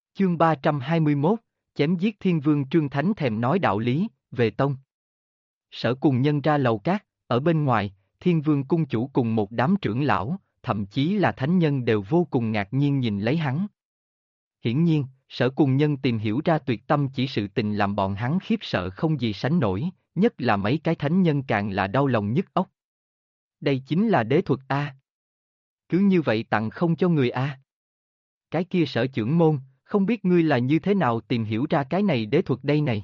Chương 321, chém giết Thiên Vương Trương Thánh thèm nói đạo lý, về tông. Sở Cùng Nhân ra lầu cát, ở bên ngoài, Thiên Vương cung chủ cùng một đám trưởng lão, thậm chí là thánh nhân đều vô cùng ngạc nhiên nhìn lấy hắn. Hiển nhiên, Sở Cùng Nhân tìm hiểu ra tuyệt tâm chỉ sự tình làm bọn hắn khiếp sợ không gì sánh nổi, nhất là mấy cái thánh nhân càng là đau lòng nhức óc. Đây chính là đế thuật A. Cứ như vậy tặng không cho người A. Cái kia Sở trưởng môn, không biết ngươi là như thế nào tìm hiểu ra cái này đế thuật đây này.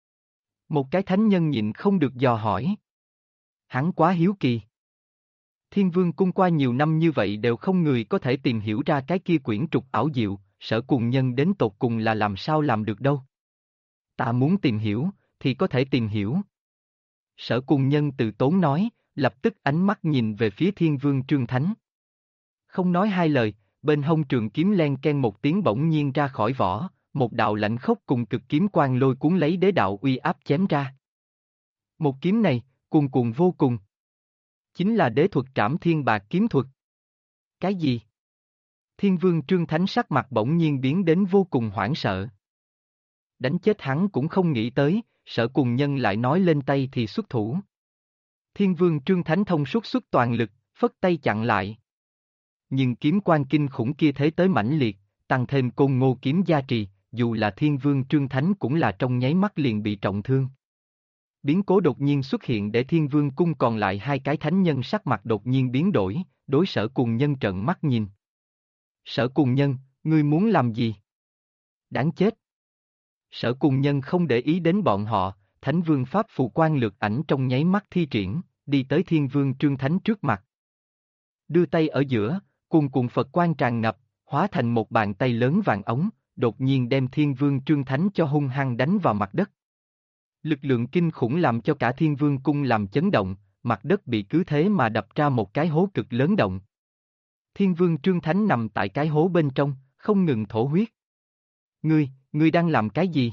Một cái thánh nhân nhịn không được dò hỏi. Hắn quá hiếu kỳ. Thiên Vương cung qua nhiều năm như vậy đều không người có thể tìm hiểu ra cái kia quyển trục ảo diệu, Sở Cùng Nhân đến tột cùng là làm sao làm được đâu. Ta muốn tìm hiểu, thì có thể tìm hiểu. Sở Cùng Nhân từ tốn nói, lập tức ánh mắt nhìn về phía Thiên Vương Trương Thánh. Không nói hai lời, bên hông trường kiếm len ken một tiếng bỗng nhiên ra khỏi vỏ, một đạo lạnh khốc cùng cực kiếm quang lôi cuốn lấy đế đạo uy áp chém ra. Một kiếm này, cuồn cuộn vô cùng. Chính là đế thuật Trảm Thiên Bạc kiếm thuật. Cái gì? Thiên Vương Trương Thánh sắc mặt bỗng nhiên biến đến vô cùng hoảng sợ. Đánh chết hắn cũng không nghĩ tới, Sở Cùng Nhân lại nói lên tay thì xuất thủ. Thiên Vương Trương Thánh thông xuất toàn lực, phất tay chặn lại. Nhưng kiếm quan kinh khủng kia thế tới mãnh liệt, tăng thêm Côn Ngô kiếm gia trì, dù là Thiên Vương Trương Thánh cũng là trong nháy mắt liền bị trọng thương. Biến cố đột nhiên xuất hiện để Thiên Vương cung còn lại hai cái thánh nhân sắc mặt đột nhiên biến đổi, đối Sở Cùng Nhân trợn mắt nhìn. Sở Cùng Nhân, ngươi muốn làm gì? Đáng chết! Sở Cùng Nhân không để ý đến bọn họ, Thánh Vương Pháp phù quan lược ảnh trong nháy mắt thi triển, đi tới Thiên Vương Trương Thánh trước mặt. Đưa tay ở giữa, cuồn cuộn Phật quang tràn ngập, hóa thành một bàn tay lớn vàng ống, đột nhiên đem Thiên Vương Trương Thánh cho hung hăng đánh vào mặt đất. Lực lượng kinh khủng làm cho cả Thiên Vương cung làm chấn động, mặt đất bị cứ thế mà đập ra một cái hố cực lớn động. Thiên Vương Trương Thánh nằm tại cái hố bên trong, không ngừng thổ huyết. Ngươi đang làm cái gì?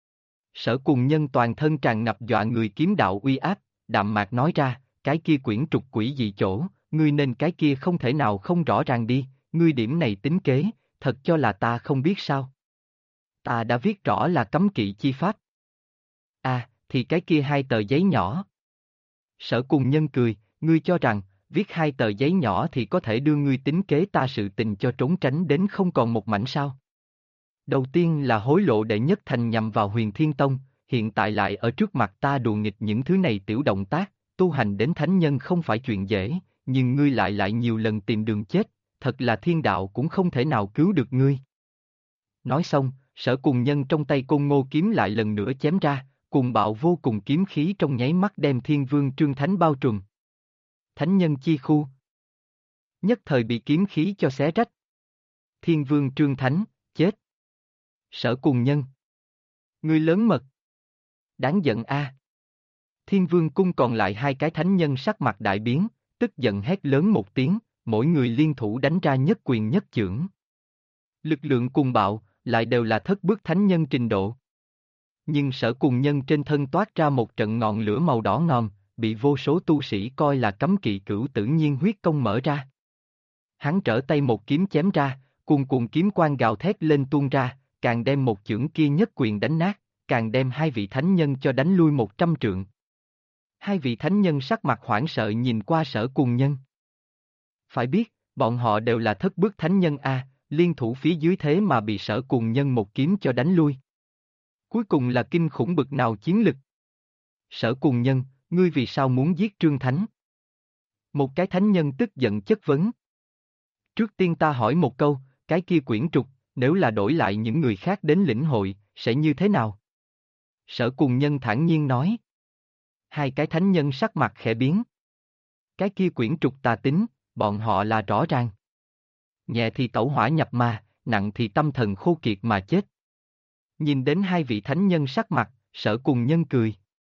Sở Cùng Nhân toàn thân tràn ngập dọa người kiếm đạo uy áp, đạm mạc nói ra, cái kia quyển trục quỷ dị chỗ, ngươi nên cái kia không thể nào không rõ ràng đi, ngươi điểm này tính kế, thật cho là ta không biết sao? Ta đã viết rõ là cấm kỵ chi pháp. À, thì cái kia hai tờ giấy nhỏ. Sở Cùng Nhân cười, ngươi cho rằng, viết hai tờ giấy nhỏ thì có thể đưa ngươi tính kế ta sự tình cho trốn tránh đến không còn một mảnh sao? Đầu tiên là hối lộ đệ nhất thành nhằm vào Huyền Thiên Tông, hiện tại lại ở trước mặt ta đùa nghịch những thứ này tiểu động tác, tu hành đến thánh nhân không phải chuyện dễ, nhưng ngươi lại nhiều lần tìm đường chết, thật là thiên đạo cũng không thể nào cứu được ngươi. Nói xong, Sở Cùng Nhân trong tay Côn Ngô kiếm lại lần nữa chém ra, cuồng bạo vô cùng kiếm khí trong nháy mắt đem Thiên Vương Trương Thánh bao trùm. Thánh nhân chi khu. Nhất thời bị kiếm khí cho xé rách. Thiên Vương Trương Thánh, chết. Sở Cùng Nhân. Ngươi lớn mật. Đáng giận a. Thiên Vương cung còn lại hai cái thánh nhân sắc mặt đại biến, tức giận hét lớn một tiếng, mỗi người liên thủ đánh ra nhất quyền nhất chưởng. Lực lượng cuồng bạo, lại đều là thất bước thánh nhân trình độ. Nhưng Sở Cùng Nhân trên thân toát ra một trận ngọn lửa màu đỏ ngòm, bị vô số tu sĩ coi là cấm kỵ cửu tử nhiên huyết công mở ra. Hắn trở tay một kiếm chém ra, cuồn cuộn kiếm quang gào thét lên tuôn ra, càng đem một chưởng kia nhất quyền đánh nát, càng đem hai vị thánh nhân cho đánh lui 100 trượng. Hai vị thánh nhân sắc mặt hoảng sợ nhìn qua Sở Cùng Nhân. Phải biết, bọn họ đều là thất bước thánh nhân a, liên thủ phía dưới thế mà bị Sở Cùng Nhân một kiếm cho đánh lui. Cuối cùng là kinh khủng bực nào chiến lực. Sở Cùng Nhân, ngươi vì sao muốn giết Trương Thánh? Một cái thánh nhân tức giận chất vấn. Trước tiên ta hỏi một câu, cái kia quyển trục, nếu là đổi lại những người khác đến lĩnh hội, sẽ như thế nào? Sở Cùng Nhân thản nhiên nói. Hai cái thánh nhân sắc mặt khẽ biến. Cái kia quyển trục tà tính, bọn họ là rõ ràng. Nhẹ thì tẩu hỏa nhập ma, nặng thì tâm thần khô kiệt mà chết. Nhìn đến hai vị thánh nhân sắc mặt, Sở Cùng Nhân cười.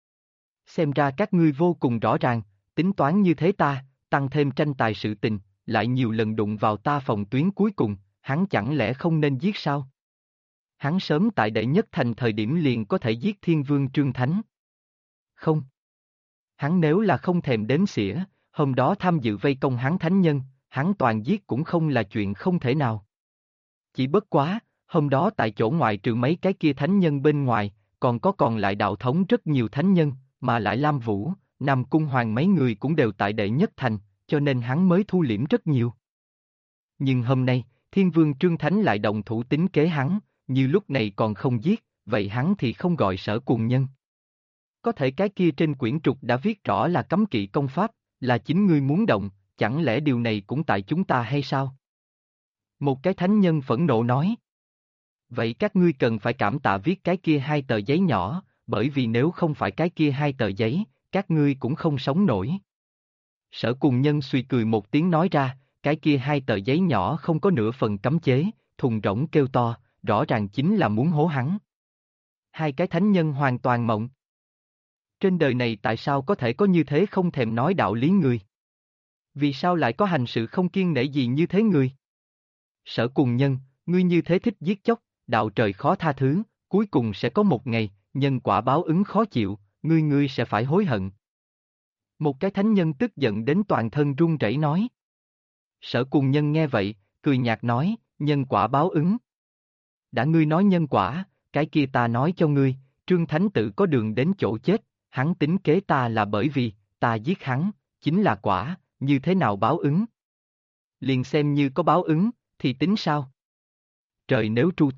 Xem ra các ngươi vô cùng rõ ràng, tính toán như thế ta, tăng thêm tranh tài sự tình, lại nhiều lần đụng vào ta phòng tuyến cuối cùng, hắn chẳng lẽ không nên giết sao? Hắn sớm tại đệ nhất thành thời điểm liền có thể giết Thiên Vương Trương Thánh. Không. Hắn nếu là không thèm đếm xỉa, hôm đó tham dự vây công hắn thánh nhân, hắn toàn giết cũng không là chuyện không thể nào. Chỉ bất quá, Hôm đó tại chỗ ngoại trừ mấy cái kia thánh nhân bên ngoài, còn lại đạo thống rất nhiều thánh nhân, mà lại Lam Vũ, Nam Cung Hoàng mấy người cũng đều tại đệ nhất thành, cho nên hắn mới thu liễm rất nhiều. Nhưng hôm nay, Thiên Vương Trương Thánh lại động thủ tính kế hắn, như lúc này còn không giết, vậy hắn thì không gọi Sở Cùng Nhân. Có thể cái kia trên quyển trục đã viết rõ là cấm kỵ công pháp, là chính ngươi muốn động, chẳng lẽ điều này cũng tại chúng ta hay sao? Một cái thánh nhân phẫn nộ nói. Vậy các ngươi cần phải cảm tạ viết cái kia 2 tờ giấy nhỏ, bởi vì nếu không phải cái kia 2 tờ giấy, các ngươi cũng không sống nổi. Sở Cùng Nhân suy cười một tiếng nói ra, cái kia 2 tờ giấy nhỏ không có nửa phần cấm chế, thùng rỗng kêu to, rõ ràng chính là muốn hố hắn. 2 cái thánh nhân hoàn toàn mộng. Trên đời này tại sao có thể có như thế không thèm nói đạo lý người? Vì sao lại có hành sự không kiêng nể gì như thế người? Sở Cùng Nhân, ngươi như thế thích giết chóc, đạo trời khó tha thứ, cuối cùng sẽ có một ngày, nhân quả báo ứng khó chịu, ngươi sẽ phải hối hận. Một cái thánh nhân tức giận đến toàn thân run rẩy nói. Sở Cùng Nhân nghe vậy, cười nhạt nói, nhân quả báo ứng. Đã ngươi nói nhân quả, cái kia ta nói cho ngươi, Trương Thánh Tự có đường đến chỗ chết, hắn tính kế ta là bởi vì, ta giết hắn, chính là quả, như thế nào báo ứng? Liền xem như có báo ứng, thì tính sao? Trời nếu tru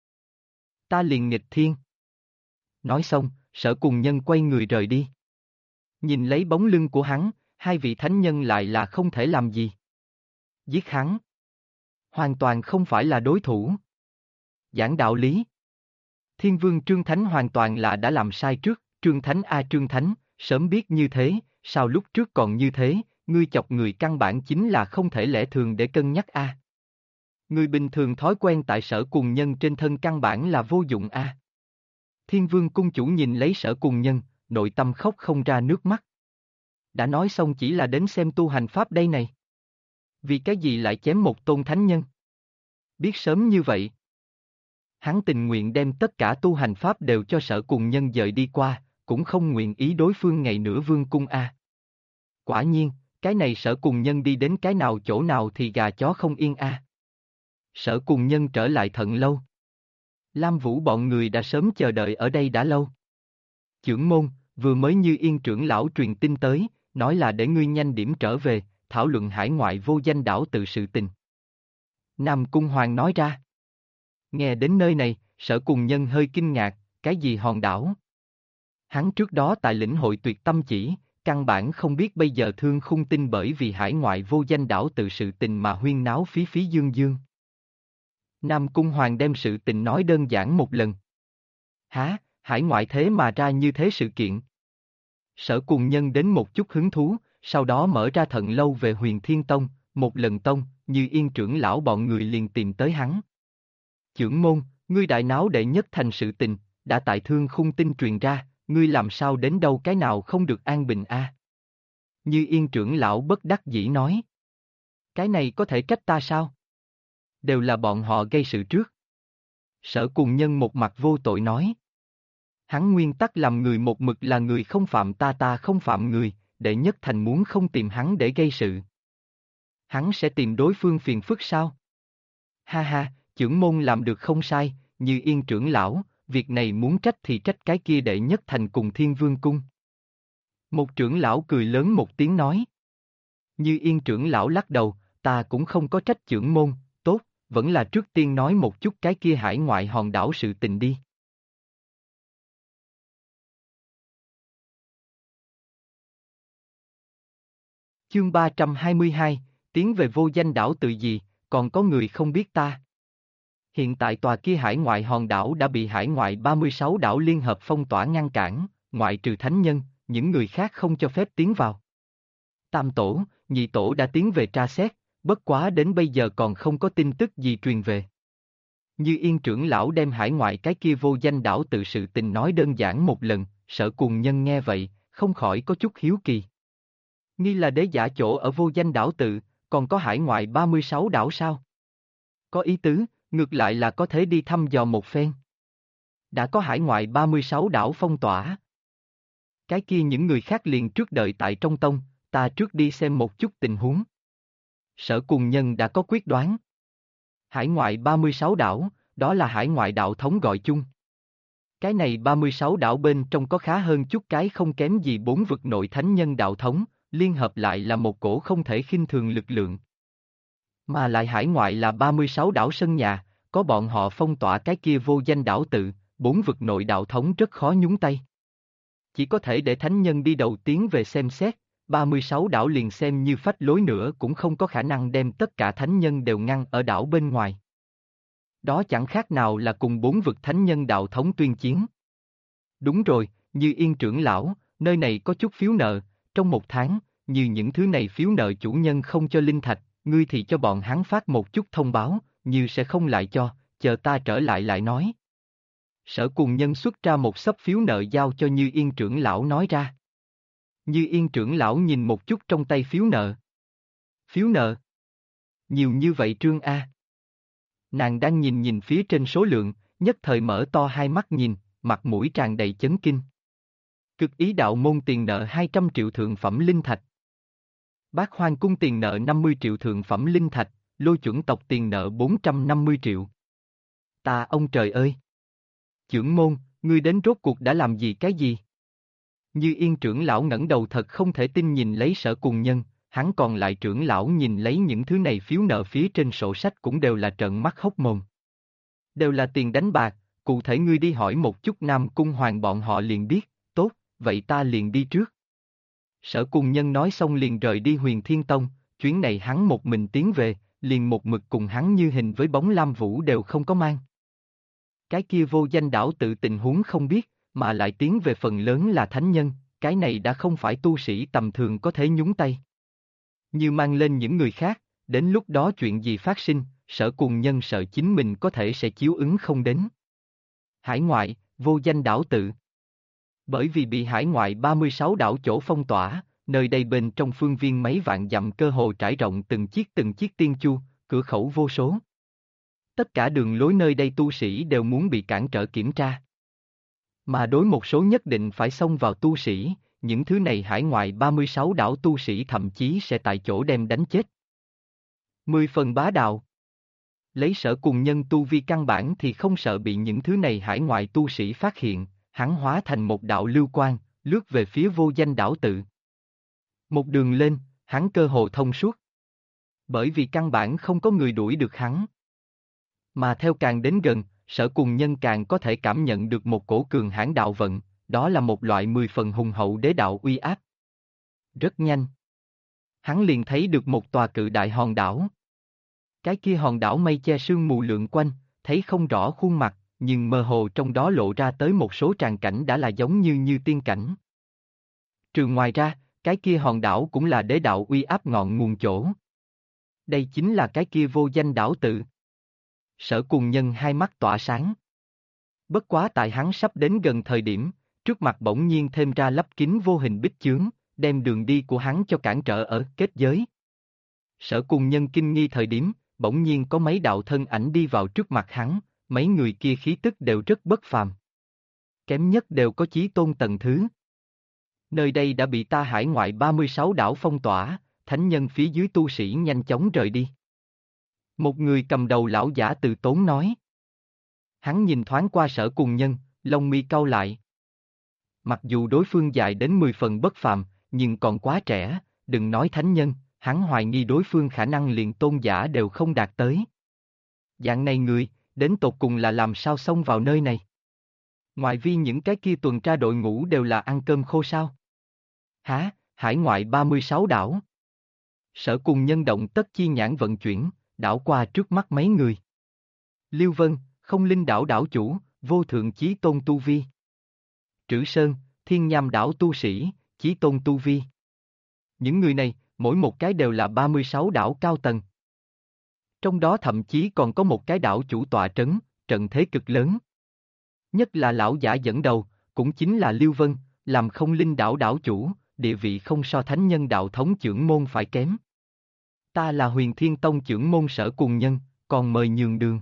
ta liền nghịch thiên. Nói xong, Sở Cùng Nhân quay người rời đi. Nhìn lấy bóng lưng của hắn, 2 vị thánh nhân lại là không thể làm gì. Giết hắn. Hoàn toàn không phải là đối thủ. Giảng đạo lý. Thiên Vương Trương Thánh hoàn toàn là đã làm sai trước, Trương Thánh Trương Thánh, sớm biết như thế, sao lúc trước còn như thế, ngươi chọc người căn bản chính là không thể lẽ thường để cân nhắc Người bình thường thói quen tại Sở Cùng Nhân trên thân căn bản là vô dụng Thiên Vương Cung Chủ nhìn lấy Sở Cùng Nhân, nội tâm khóc không ra nước mắt. Đã nói xong chỉ là đến xem tu hành pháp đây này. Vì cái gì lại chém một tôn thánh nhân? Biết sớm như vậy. Hắn tình nguyện đem tất cả tu hành pháp đều cho Sở Cùng Nhân dời đi qua, cũng không nguyện ý đối phương ngày nữa vương cung Quả nhiên, cái này Sở Cùng Nhân đi đến cái nào chỗ nào thì gà chó không yên Sở Cùng Nhân trở lại Thận Lâu. Lam Vũ bọn người đã sớm chờ đợi ở đây đã lâu. Chưởng môn, vừa mới Như Yên trưởng lão truyền tin tới, nói là để ngươi nhanh điểm trở về, thảo luận hải ngoại vô danh đảo tự sự tình. Nam Cung Hoàng nói ra. Nghe đến nơi này, Sở Cùng Nhân hơi kinh ngạc, cái gì hòn đảo? Hắn trước đó tại lĩnh hội tuyệt tâm chỉ, căn bản không biết bây giờ Thương Khung Tinh bởi vì hải ngoại vô danh đảo tự sự tình mà huyên náo phí phí dương dương. Nam Cung Hoàng đem sự tình nói đơn giản một lần. Hả, hải ngoại thế mà ra như thế sự kiện. Sở Cùng Nhân đến một chút hứng thú, sau đó mở ra Thận Lâu về Huyền Thiên Tông, một lần tông, Như Yên trưởng lão bọn người liền tìm tới hắn. Chưởng môn, ngươi đại náo đệ nhất thành sự tình, đã tại Thương Khung Tinh truyền ra, ngươi làm sao đến đâu cái nào không được an bình Như Yên trưởng lão bất đắc dĩ nói. Cái này có thể trách ta sao? Đều là bọn họ gây sự trước. Sở Cùng Nhân một mặt vô tội nói. Hắn nguyên tắc làm người một mực là người không phạm ta không phạm người, đệ nhất thành muốn không tìm hắn để gây sự. Hắn sẽ tìm đối phương phiền phức sao? Ha ha, chưởng môn làm được không sai, Như Yên trưởng lão, việc này muốn trách thì trách cái kia đệ nhất thành cùng Thiên Vương Cung. Một trưởng lão cười lớn một tiếng nói. Như Yên trưởng lão lắc đầu, ta cũng không có trách chưởng môn, tốt, vẫn là trước tiên nói một chút cái kia hải ngoại hòn đảo sự tình đi. Chương 322, tiến về vô danh đảo tự gì, còn có người không biết ta. Hiện tại tòa kia hải ngoại hòn đảo đã bị hải ngoại 36 đảo liên hợp phong tỏa ngăn cản, ngoại trừ thánh nhân, những người khác không cho phép tiến vào. Tam tổ, nhị tổ đã tiến về tra xét, bất quá đến bây giờ còn không có tin tức gì truyền về. Như Yên trưởng lão đem hải ngoại cái kia vô danh đảo tự sự tình nói đơn giản một lần, Sở Cùng Nhân nghe vậy, không khỏi có chút hiếu kỳ. Nghi là đế giả chỗ ở vô danh đảo tự, còn có hải ngoại 36 đảo sao? Có ý tứ, ngược lại là có thể đi thăm dò một phen. Đã có hải ngoại 36 đảo phong tỏa. Cái kia những người khác liền trước đợi tại trong tông, ta trước đi xem một chút tình huống. Sở Cùng Nhân đã có quyết đoán. Hải ngoại 36 đảo, đó là hải ngoại đạo thống gọi chung. Cái này 36 đảo bên trong có khá hơn chút cái không kém gì 4 vực nội thánh nhân đạo thống, liên hợp lại là một cổ không thể khinh thường lực lượng. Mà lại hải ngoại là 36 đảo sân nhà, có bọn họ phong tỏa cái kia vô danh đảo tự, 4 vực nội đạo thống rất khó nhúng tay. Chỉ có thể để thánh nhân đi đầu tiến về xem xét, 36 đảo liền xem như phách lối nữa cũng không có khả năng đem tất cả thánh nhân đều ngăn ở đảo bên ngoài. Đó chẳng khác nào là cùng 4 vực thánh nhân đạo thống tuyên chiến. Đúng rồi, Như Yên trưởng lão, nơi này có chút phiếu nợ, trong 1 tháng, như những thứ này phiếu nợ chủ nhân không cho linh thạch, ngươi thì cho bọn hắn phát một chút thông báo, như sẽ không lại cho, chờ ta trở lại lại nói. Sở Cùng Nhân xuất ra một xấp phiếu nợ giao cho Như Yên trưởng lão nói ra. Như Yên trưởng lão nhìn một chút trong tay phiếu nợ. Phiếu nợ? Nhiều như vậy Trương A. Nàng đang nhìn phía trên số lượng, nhất thời mở to hai mắt nhìn, mặt mũi tràn đầy chấn kinh. Cực ý đạo môn tiền nợ 200 triệu thượng phẩm linh thạch. Bác Hoang cung tiền nợ 50 triệu thượng phẩm linh thạch, Lôi chuẩn tộc tiền nợ 450 triệu. Ta ông trời ơi! Chưởng môn, ngươi đến rốt cuộc đã làm gì cái gì? Như Yên trưởng lão ngẩng đầu thật không thể tin nhìn lấy Sở Cùng Nhân, hắn còn lại trưởng lão nhìn lấy những thứ này phiếu nợ phía trên sổ sách cũng đều là trợn mắt hốc mồm. Đều là tiền đánh bạc, cụ thể ngươi đi hỏi một chút Nam Cung Hoàng bọn họ liền biết, tốt, vậy ta liền đi trước. Sở Cùng Nhân nói xong liền rời đi Huyền Thiên Tông, chuyến này hắn một mình tiến về, liền một mực cùng hắn như hình với bóng Lam Vũ đều không có mang. Cái kia vô danh đảo tự tình huống không biết, mà lại tiến về phần lớn là thánh nhân, cái này đã không phải tu sĩ tầm thường có thể nhúng tay. Như mang lên những người khác, đến lúc đó chuyện gì phát sinh, Sở Cùng Nhân sợ chính mình có thể sẽ chiếu ứng không đến. Hải ngoại, vô danh đảo tự. Bởi vì bị hải ngoại 36 đảo chỗ phong tỏa, nơi đây bên trong phương viên mấy vạn dặm cơ hồ trải rộng từng chiếc tiên chu, cửa khẩu vô số. Tất cả đường lối nơi đây tu sĩ đều muốn bị cản trở kiểm tra. Mà đối một số nhất định phải xông vào tu sĩ, những thứ này hải ngoại 36 đảo tu sĩ thậm chí sẽ tại chỗ đem đánh chết. 10 phần bá đạo. Lấy Sở Cùng Nhân tu vi căn bản thì không sợ bị những thứ này hải ngoại tu sĩ phát hiện, hắn hóa thành một đạo lưu quang, lướt về phía vô danh đảo tự. Một đường lên, hắn cơ hồ thông suốt. Bởi vì căn bản không có người đuổi được hắn. Mà theo càng đến gần, Sở Cùng Nhân càng có thể cảm nhận được một cổ cường hãn đạo vận, đó là một loại 10 phần hùng hậu đế đạo uy áp. Rất nhanh. Hắn liền thấy được một tòa cự đại hòn đảo. Cái kia hòn đảo mây che sương mù lượn quanh, thấy không rõ khuôn mặt, nhưng mơ hồ trong đó lộ ra tới một số tràng cảnh đã là giống như tiên cảnh. Trừ ngoài ra, cái kia hòn đảo cũng là đế đạo uy áp ngọn nguồn chỗ. Đây chính là cái kia vô danh đảo tự. Sở Cùng Nhân hai mắt tỏa sáng. Bất quá tại hắn sắp đến gần thời điểm, trước mặt bỗng nhiên thêm ra lấp kín vô hình bích chướng, đem đường đi của hắn cho cản trở ở kết giới. Sở Cùng Nhân kinh nghi thời điểm, bỗng nhiên có mấy đạo thân ảnh đi vào trước mặt hắn, mấy người kia khí tức đều rất bất phàm. Kém nhất đều có chí tôn tầng thứ. Nơi đây đã bị ta hải ngoại 36 đảo phong tỏa, thánh nhân phía dưới tu sĩ nhanh chóng rời đi. Một người cầm đầu lão giả từ tốn nói. Hắn nhìn thoáng qua Sở Cùng Nhân, lông mi cau lại. Mặc dù đối phương dài đến 10 phần bất phàm, nhưng còn quá trẻ, đừng nói thánh nhân, hắn hoài nghi đối phương khả năng liền tôn giả đều không đạt tới. Dạng này người, đến tột cùng là làm sao xông vào nơi này? Ngoài vi những cái kia tuần tra đội ngũ đều là ăn cơm khô sao? Hả, hải ngoại 36 đảo. Sở Cùng Nhân động tất chi nhãn vận chuyển, đảo qua trước mắt mấy người. Liêu Vân, Không Linh đảo đảo chủ, Vô Thượng Chí Tôn tu vi. Trữ Sơn, Thiên Nham đảo tu sĩ, Chí Tôn tu vi. Những người này, mỗi một cái đều là 36 đảo cao tầng. Trong đó thậm chí còn có một cái đảo chủ tọa trấn, trận thế cực lớn. Nhất là lão giả dẫn đầu, cũng chính là Liêu Vân, làm Không Linh đảo đảo chủ, địa vị không so thánh nhân đạo thống chưởng môn phải kém. Ta là Huyền Thiên Tông chưởng môn Sở Cùng Nhân, còn mời nhường đường.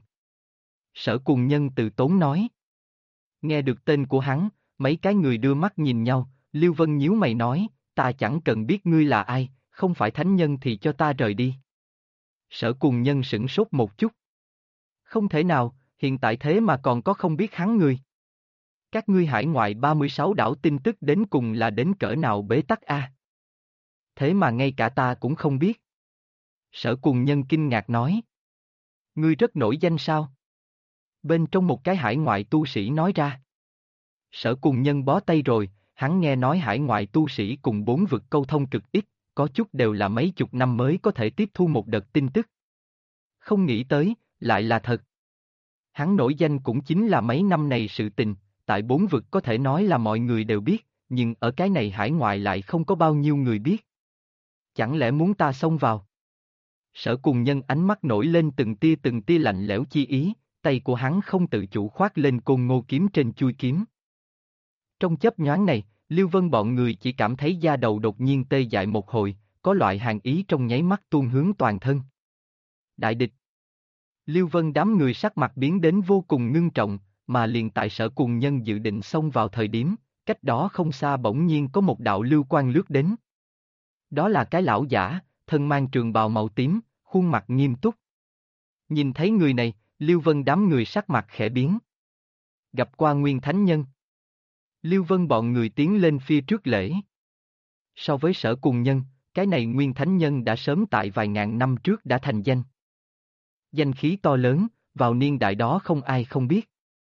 Sở Cùng Nhân từ tốn nói. Nghe được tên của hắn, mấy cái người đưa mắt nhìn nhau, Liêu Vân nhíu mày nói, ta chẳng cần biết ngươi là ai, không phải thánh nhân thì cho ta rời đi. Sở Cùng Nhân sửng sốt một chút. Không thể nào, hiện tại thế mà còn có không biết hắn người. Các ngươi hải ngoại 36 đảo tin tức đến cùng là đến cỡ nào bế tắc a? Thế mà ngay cả ta cũng không biết. Sở Cùng Nhân kinh ngạc nói. Ngươi rất nổi danh sao? Bên trong một cái hải ngoại tu sĩ nói ra. Sở Cùng Nhân bó tay rồi, hắn nghe nói hải ngoại tu sĩ cùng 4 vực câu thông cực ít, có chút đều là mấy chục năm mới có thể tiếp thu một đợt tin tức. Không nghĩ tới, lại là thật. Hắn nổi danh cũng chính là mấy năm này sự tình, tại 4 vực có thể nói là mọi người đều biết, nhưng ở cái này hải ngoại lại không có bao nhiêu người biết. Chẳng lẽ muốn ta xông vào? Sở Cùng Nhân ánh mắt nổi lên từng tia lạnh lẽo chi ý, tay của hắn không tự chủ khoác lên côn ngô kiếm trên chuôi kiếm. Trong chớp nhoáng này, Lưu Vân bọn người chỉ cảm thấy da đầu đột nhiên tê dại một hồi, có loại hàn ý trong nháy mắt tuôn hướng toàn thân. Đại địch. Lưu Vân đám người sắc mặt biến đến vô cùng ngưng trọng, mà liền tại Sở Cùng Nhân dự định xông vào thời điểm, cách đó không xa bỗng nhiên có một đạo lưu quang lướt đến. Đó là cái lão giả, thân mang trường bào màu tím, khuôn mặt nghiêm túc. Nhìn thấy người này, Lưu Vân đám người sắc mặt khẽ biến. Gặp qua Nguyên Thánh Nhân. Lưu Vân bọn người tiến lên phía trước lễ. So với Sở Cùng Nhân, cái này Nguyên Thánh Nhân đã sớm tại vài ngàn năm trước đã thành danh. Danh khí to lớn, vào niên đại đó không ai không biết.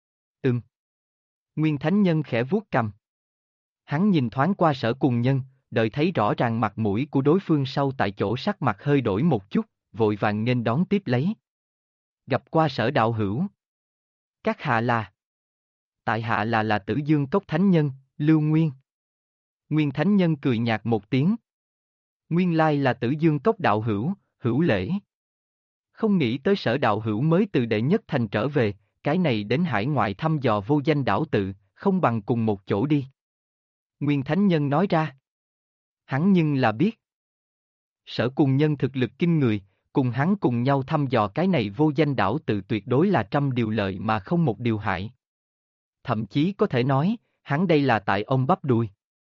Nguyên Thánh Nhân khẽ vuốt cằm. Hắn nhìn thoáng qua Sở Cùng Nhân, đợi thấy rõ ràng mặt mũi của đối phương sau tại chỗ sắc mặt hơi đổi một chút, vội vàng nghênh đón tiếp lấy. Gặp qua Sở đạo hữu. Các hạ là. Tại hạ là Tử Dương Cốc Thánh Nhân, Lưu Nguyên. Nguyên Thánh Nhân cười nhạt một tiếng. Nguyên lai là Tử Dương Cốc đạo hữu, hữu lễ. Không nghĩ tới Sở đạo hữu mới từ đệ nhất thành trở về, cái này đến hải ngoại thăm dò vô danh đảo tự, không bằng cùng một chỗ đi. Nguyên Thánh Nhân nói ra. Hắn nhưng là biết. Sở Cùng Nhân thực lực kinh người, cùng hắn cùng nhau thăm dò cái này vô danh đảo tự tuyệt đối là trăm điều lợi mà không một điều hại. Thậm chí có thể nói, hắn đây là tại ông bắp đùi.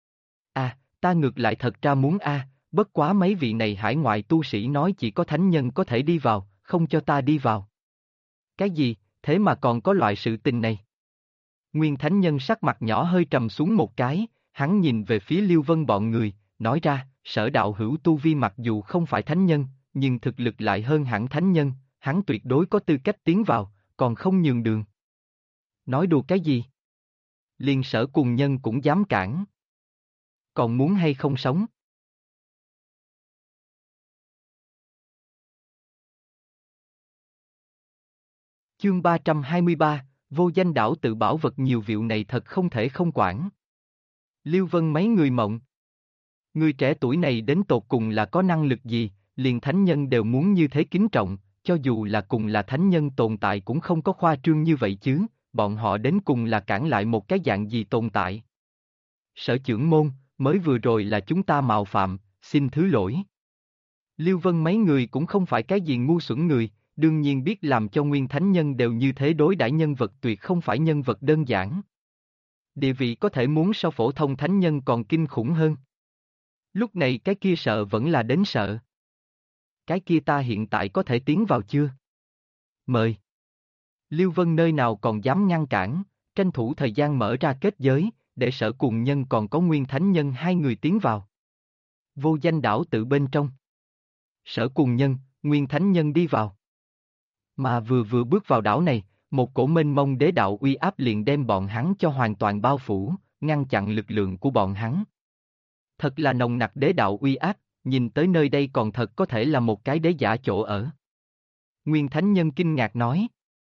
Ta ngược lại thật ra muốn bất quá mấy vị này hải ngoại tu sĩ nói chỉ có thánh nhân có thể đi vào, không cho ta đi vào. Cái gì, thế mà còn có loại sự tình này? Nguyên Thánh Nhân sắc mặt nhỏ hơi trầm xuống một cái, hắn nhìn về phía Lưu Vân bọn người, nói ra, Sở đạo hữu tu vi mặc dù không phải thánh nhân, nhưng thực lực lại hơn hẳn thánh nhân, hắn tuyệt đối có tư cách tiến vào, còn không nhường đường. Nói đùa cái gì? Liền Sở Cùng Nhân cũng dám cản. Còn muốn hay không sống? Chương 323, vô danh đảo tự bảo vật nhiều việc này thật không thể không quản. Lưu Vân mấy người mộng. Người trẻ tuổi này đến tột cùng là có năng lực gì, liền thánh nhân đều muốn như thế kính trọng, cho dù là cùng là thánh nhân tồn tại cũng không có khoa trương như vậy chứ, bọn họ đến cùng là cản lại một cái dạng gì tồn tại. Sở trưởng môn, mới vừa rồi là chúng ta mạo phạm, xin thứ lỗi. Lưu Vân mấy người cũng không phải cái gì ngu xuẩn người, đương nhiên biết làm cho nguyên thánh nhân đều như thế đối đãi nhân vật tuyệt không phải nhân vật đơn giản. Địa vị có thể muốn so phổ thông thánh nhân còn kinh khủng hơn. Lúc này cái kia sợ vẫn là đến sợ. Cái kia ta hiện tại có thể tiến vào chưa? Mời. Lưu Vân nơi nào còn dám ngăn cản, tranh thủ thời gian mở ra kết giới, để Sở Cùng Nhân còn có Nguyên Thánh Nhân hai người tiến vào. Vô danh đảo tự bên trong. Sở Cùng Nhân, Nguyên Thánh Nhân đi vào. Mà vừa bước vào đảo này, một cổ mênh mông đế đạo uy áp liền đem bọn hắn cho hoàn toàn bao phủ, ngăn chặn lực lượng của bọn hắn. Thật là nồng nặc đế đạo uy áp, nhìn tới nơi đây còn thật có thể là một cái đế giả chỗ ở. Nguyên Thánh Nhân kinh ngạc nói.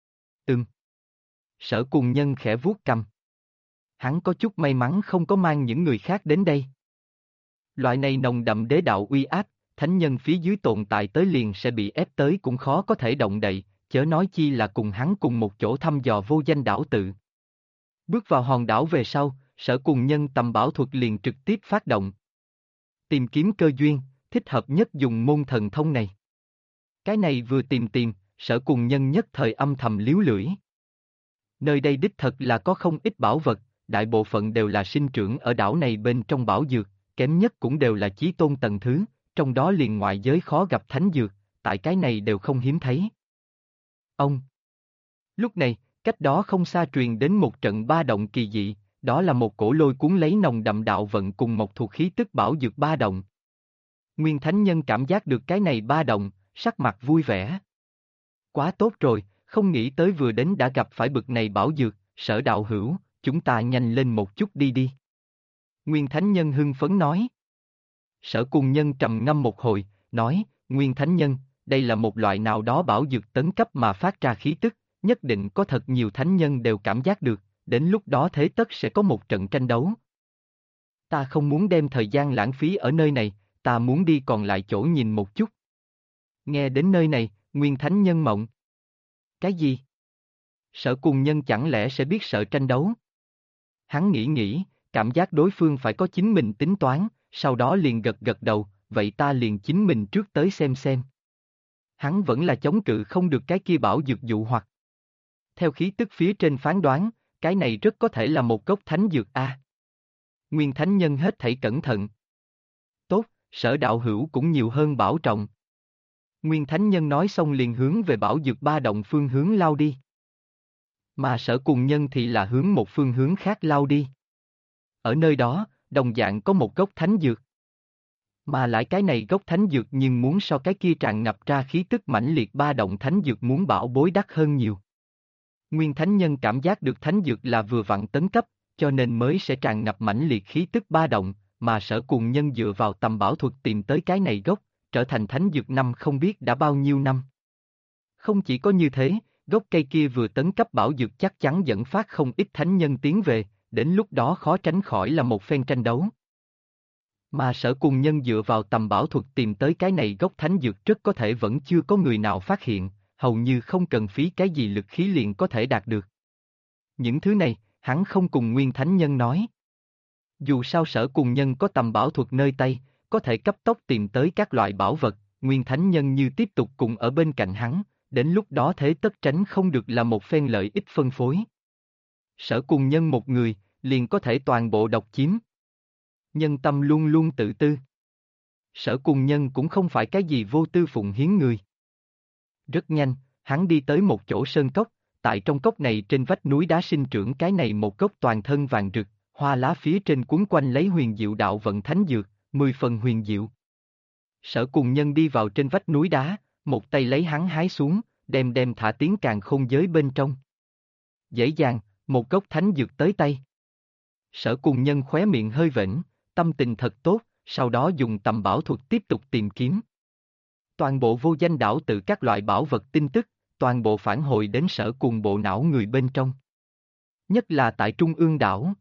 Sở Cùng Nhân khẽ vuốt cằm. Hắn có chút may mắn không có mang những người khác đến đây. Loại này nồng đậm đế đạo uy áp, thánh nhân phía dưới tồn tại tới liền sẽ bị ép tới cũng khó có thể động đậy, chớ nói chi là cùng hắn cùng một chỗ thăm dò vô danh đảo tự. Bước vào hòn đảo về sau, Sở Cùng Nhân tầm bảo thuật liền trực tiếp phát động. Tìm kiếm cơ duyên, thích hợp nhất dùng môn thần thông này. Cái này vừa tìm, Sở Cùng Nhân nhất thời âm thầm liếu lưỡi. Nơi đây đích thật là có không ít bảo vật, đại bộ phận đều là sinh trưởng ở đảo này bên trong bảo dược, kém nhất cũng đều là chí tôn tầng thứ, trong đó liền ngoại giới khó gặp thánh dược, tại cái này đều không hiếm thấy. Ông! Lúc này, cách đó không xa truyền đến một trận ba động kỳ dị, đó là một cổ lôi cuốn lấy nồng đậm đạo vận cùng một thuộc khí tức bảo dược ba động. Nguyên Thánh Nhân cảm giác được cái này ba động, sắc mặt vui vẻ. Quá tốt rồi, không nghĩ tới vừa đến đã gặp phải bực này bảo dược, Sở đạo hữu, chúng ta nhanh lên một chút đi đi. Nguyên Thánh Nhân hưng phấn nói. Sở Cùng Nhân trầm ngâm một hồi, nói, Nguyên Thánh Nhân, đây là một loại nào đó bảo dược tấn cấp mà phát ra khí tức, nhất định có thật nhiều thánh nhân đều cảm giác được, đến lúc đó thế tất sẽ có một trận tranh đấu. Ta không muốn đem thời gian lãng phí ở nơi này, ta muốn đi còn lại chỗ nhìn một chút. Nghe đến nơi này, Nguyên Thánh Nhân mộng. Cái gì? Sở Cùng Nhân chẳng lẽ sẽ biết sợ tranh đấu? Hắn nghĩ, cảm giác đối phương phải có chính mình tính toán, sau đó liền gật gật đầu, vậy ta liền chính mình trước tới xem. Hắn vẫn là chống cự không được cái kia bảo dược dụ hoặc. Theo khí tức phía trên phán đoán, cái này rất có thể là một gốc thánh dược a. Nguyên Thánh Nhân hết thảy cẩn thận. Tốt, Sở đạo hữu cũng nhiều hơn bảo trọng. Nguyên Thánh Nhân nói xong liền hướng về bảo dược ba động phương hướng lao đi. Mà Sở Cùng Nhân thì là hướng một phương hướng khác lao đi. Ở nơi đó, đồng dạng có một gốc thánh dược. Mà lại cái này gốc thánh dược nhưng muốn so cái kia tràn ngập ra khí tức mãnh liệt ba động thánh dược muốn bảo bối đắt hơn nhiều. Nguyên Thánh Nhân cảm giác được thánh dược là vừa vặn tấn cấp, cho nên mới sẽ tràn ngập mãnh liệt khí tức ba động, mà Sở Cùng Nhân dựa vào tầm bảo thuật tìm tới cái này gốc, trở thành thánh dược năm không biết đã bao nhiêu năm. Không chỉ có như thế, gốc cây kia vừa tấn cấp bảo dược chắc chắn dẫn phát không ít thánh nhân tiến về, đến lúc đó khó tránh khỏi là một phen tranh đấu. Mà Sở Cùng Nhân dựa vào tầm bảo thuật tìm tới cái này gốc thánh dược rất có thể vẫn chưa có người nào phát hiện, hầu như không cần phí cái gì lực khí liền có thể đạt được. Những thứ này, hắn không cùng Nguyên Thánh Nhân nói. Dù sao Sở Cùng Nhân có tầm bảo thuật nơi tay, có thể cấp tốc tìm tới các loại bảo vật, Nguyên Thánh Nhân như tiếp tục cùng ở bên cạnh hắn, đến lúc đó thế tất tránh không được là một phen lợi ích phân phối. Sở Cùng Nhân một người, liền có thể toàn bộ độc chiếm. Nhân tâm luôn luôn tự tư. Sở Cùng Nhân cũng không phải cái gì vô tư phụng hiến người. Rất nhanh, hắn đi tới một chỗ sơn cốc, tại trong cốc này trên vách núi đá sinh trưởng cái này một gốc toàn thân vàng rực, hoa lá phía trên cuốn quanh lấy huyền diệu đạo vận thánh dược, 10 phần huyền diệu. Sở Cùng Nhân đi vào trên vách núi đá, một tay lấy hắn hái xuống, đem thả tiến càn khôn giới bên trong. Dễ dàng, một gốc thánh dược tới tay. Sở Cùng Nhân khóe miệng hơi vểnh, tâm tình thật tốt, sau đó dùng tầm bảo thuật tiếp tục tìm kiếm. Toàn bộ vô danh đảo tự các loại bảo vật tin tức, toàn bộ phản hồi đến Sở Cùng bộ não người bên trong. Nhất là tại Trung ương đảo.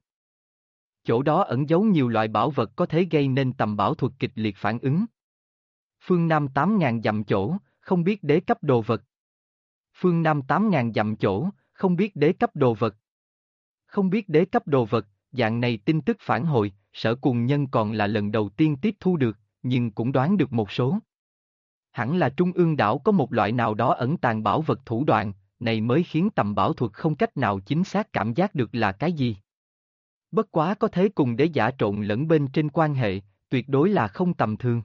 Chỗ đó ẩn giấu nhiều loại bảo vật có thể gây nên tầm bảo thuật kịch liệt phản ứng. Phương Nam 8.000 dặm chỗ, không biết đế cấp đồ vật. Phương Nam 8.000 dặm chỗ, không biết đế cấp đồ vật. Không biết đế cấp đồ vật, dạng này tin tức phản hồi, Sở Cùng Nhân còn là lần đầu tiên tiếp thu được, nhưng cũng đoán được một số. Hẳn là Trung ương đảo có một loại nào đó ẩn tàng bảo vật thủ đoạn, này mới khiến tầm bảo thuật không cách nào chính xác cảm giác được là cái gì. Bất quá có thế cùng đế giả trộn lẫn bên trên quan hệ, tuyệt đối là không tầm thường.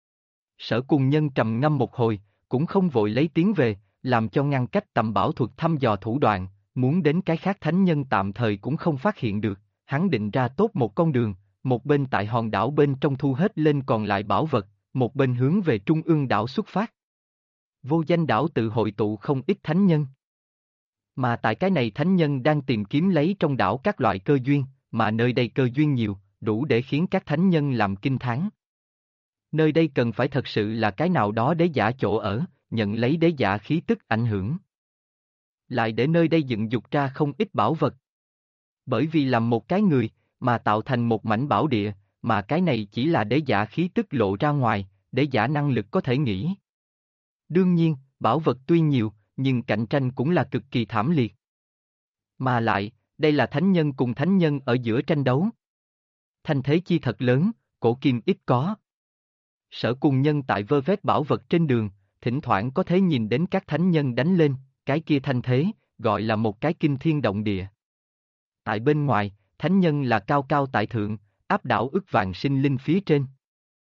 Sở Cùng Nhân trầm ngâm một hồi, cũng không vội lấy tiếng về, làm cho ngăn cách tầm bảo thuật thăm dò thủ đoạn, muốn đến cái khác thánh nhân tạm thời cũng không phát hiện được, hắn định ra tốt một con đường, một bên tại hòn đảo bên trong thu hết lên còn lại bảo vật, một bên hướng về Trung ương đảo xuất phát. Vô danh đảo tự hội tụ không ít thánh nhân. Mà tại cái này thánh nhân đang tìm kiếm lấy trong đảo các loại cơ duyên, mà nơi đây cơ duyên nhiều, đủ để khiến các thánh nhân làm kinh thán. Nơi đây cần phải thật sự là cái nào đó đế giả chỗ ở, nhận lấy đế giả khí tức ảnh hưởng. Lại để nơi đây dựng dục ra không ít bảo vật. Bởi vì làm một cái người, mà tạo thành một mảnh bảo địa, mà cái này chỉ là đế giả khí tức lộ ra ngoài, đế giả năng lực có thể nghĩ. Đương nhiên, bảo vật tuy nhiều, nhưng cạnh tranh cũng là cực kỳ thảm liệt. Mà lại, đây là thánh nhân cùng thánh nhân ở giữa tranh đấu. Thanh thế chi thật lớn, cổ kim ít có. Sở Cùng Nhân tại vơ vét bảo vật trên đường, thỉnh thoảng có thể nhìn đến các thánh nhân đánh lên, cái kia thanh thế, gọi là một cái kinh thiên động địa. Tại bên ngoài, thánh nhân là cao cao tại thượng, áp đảo ức vạn sinh linh phía trên.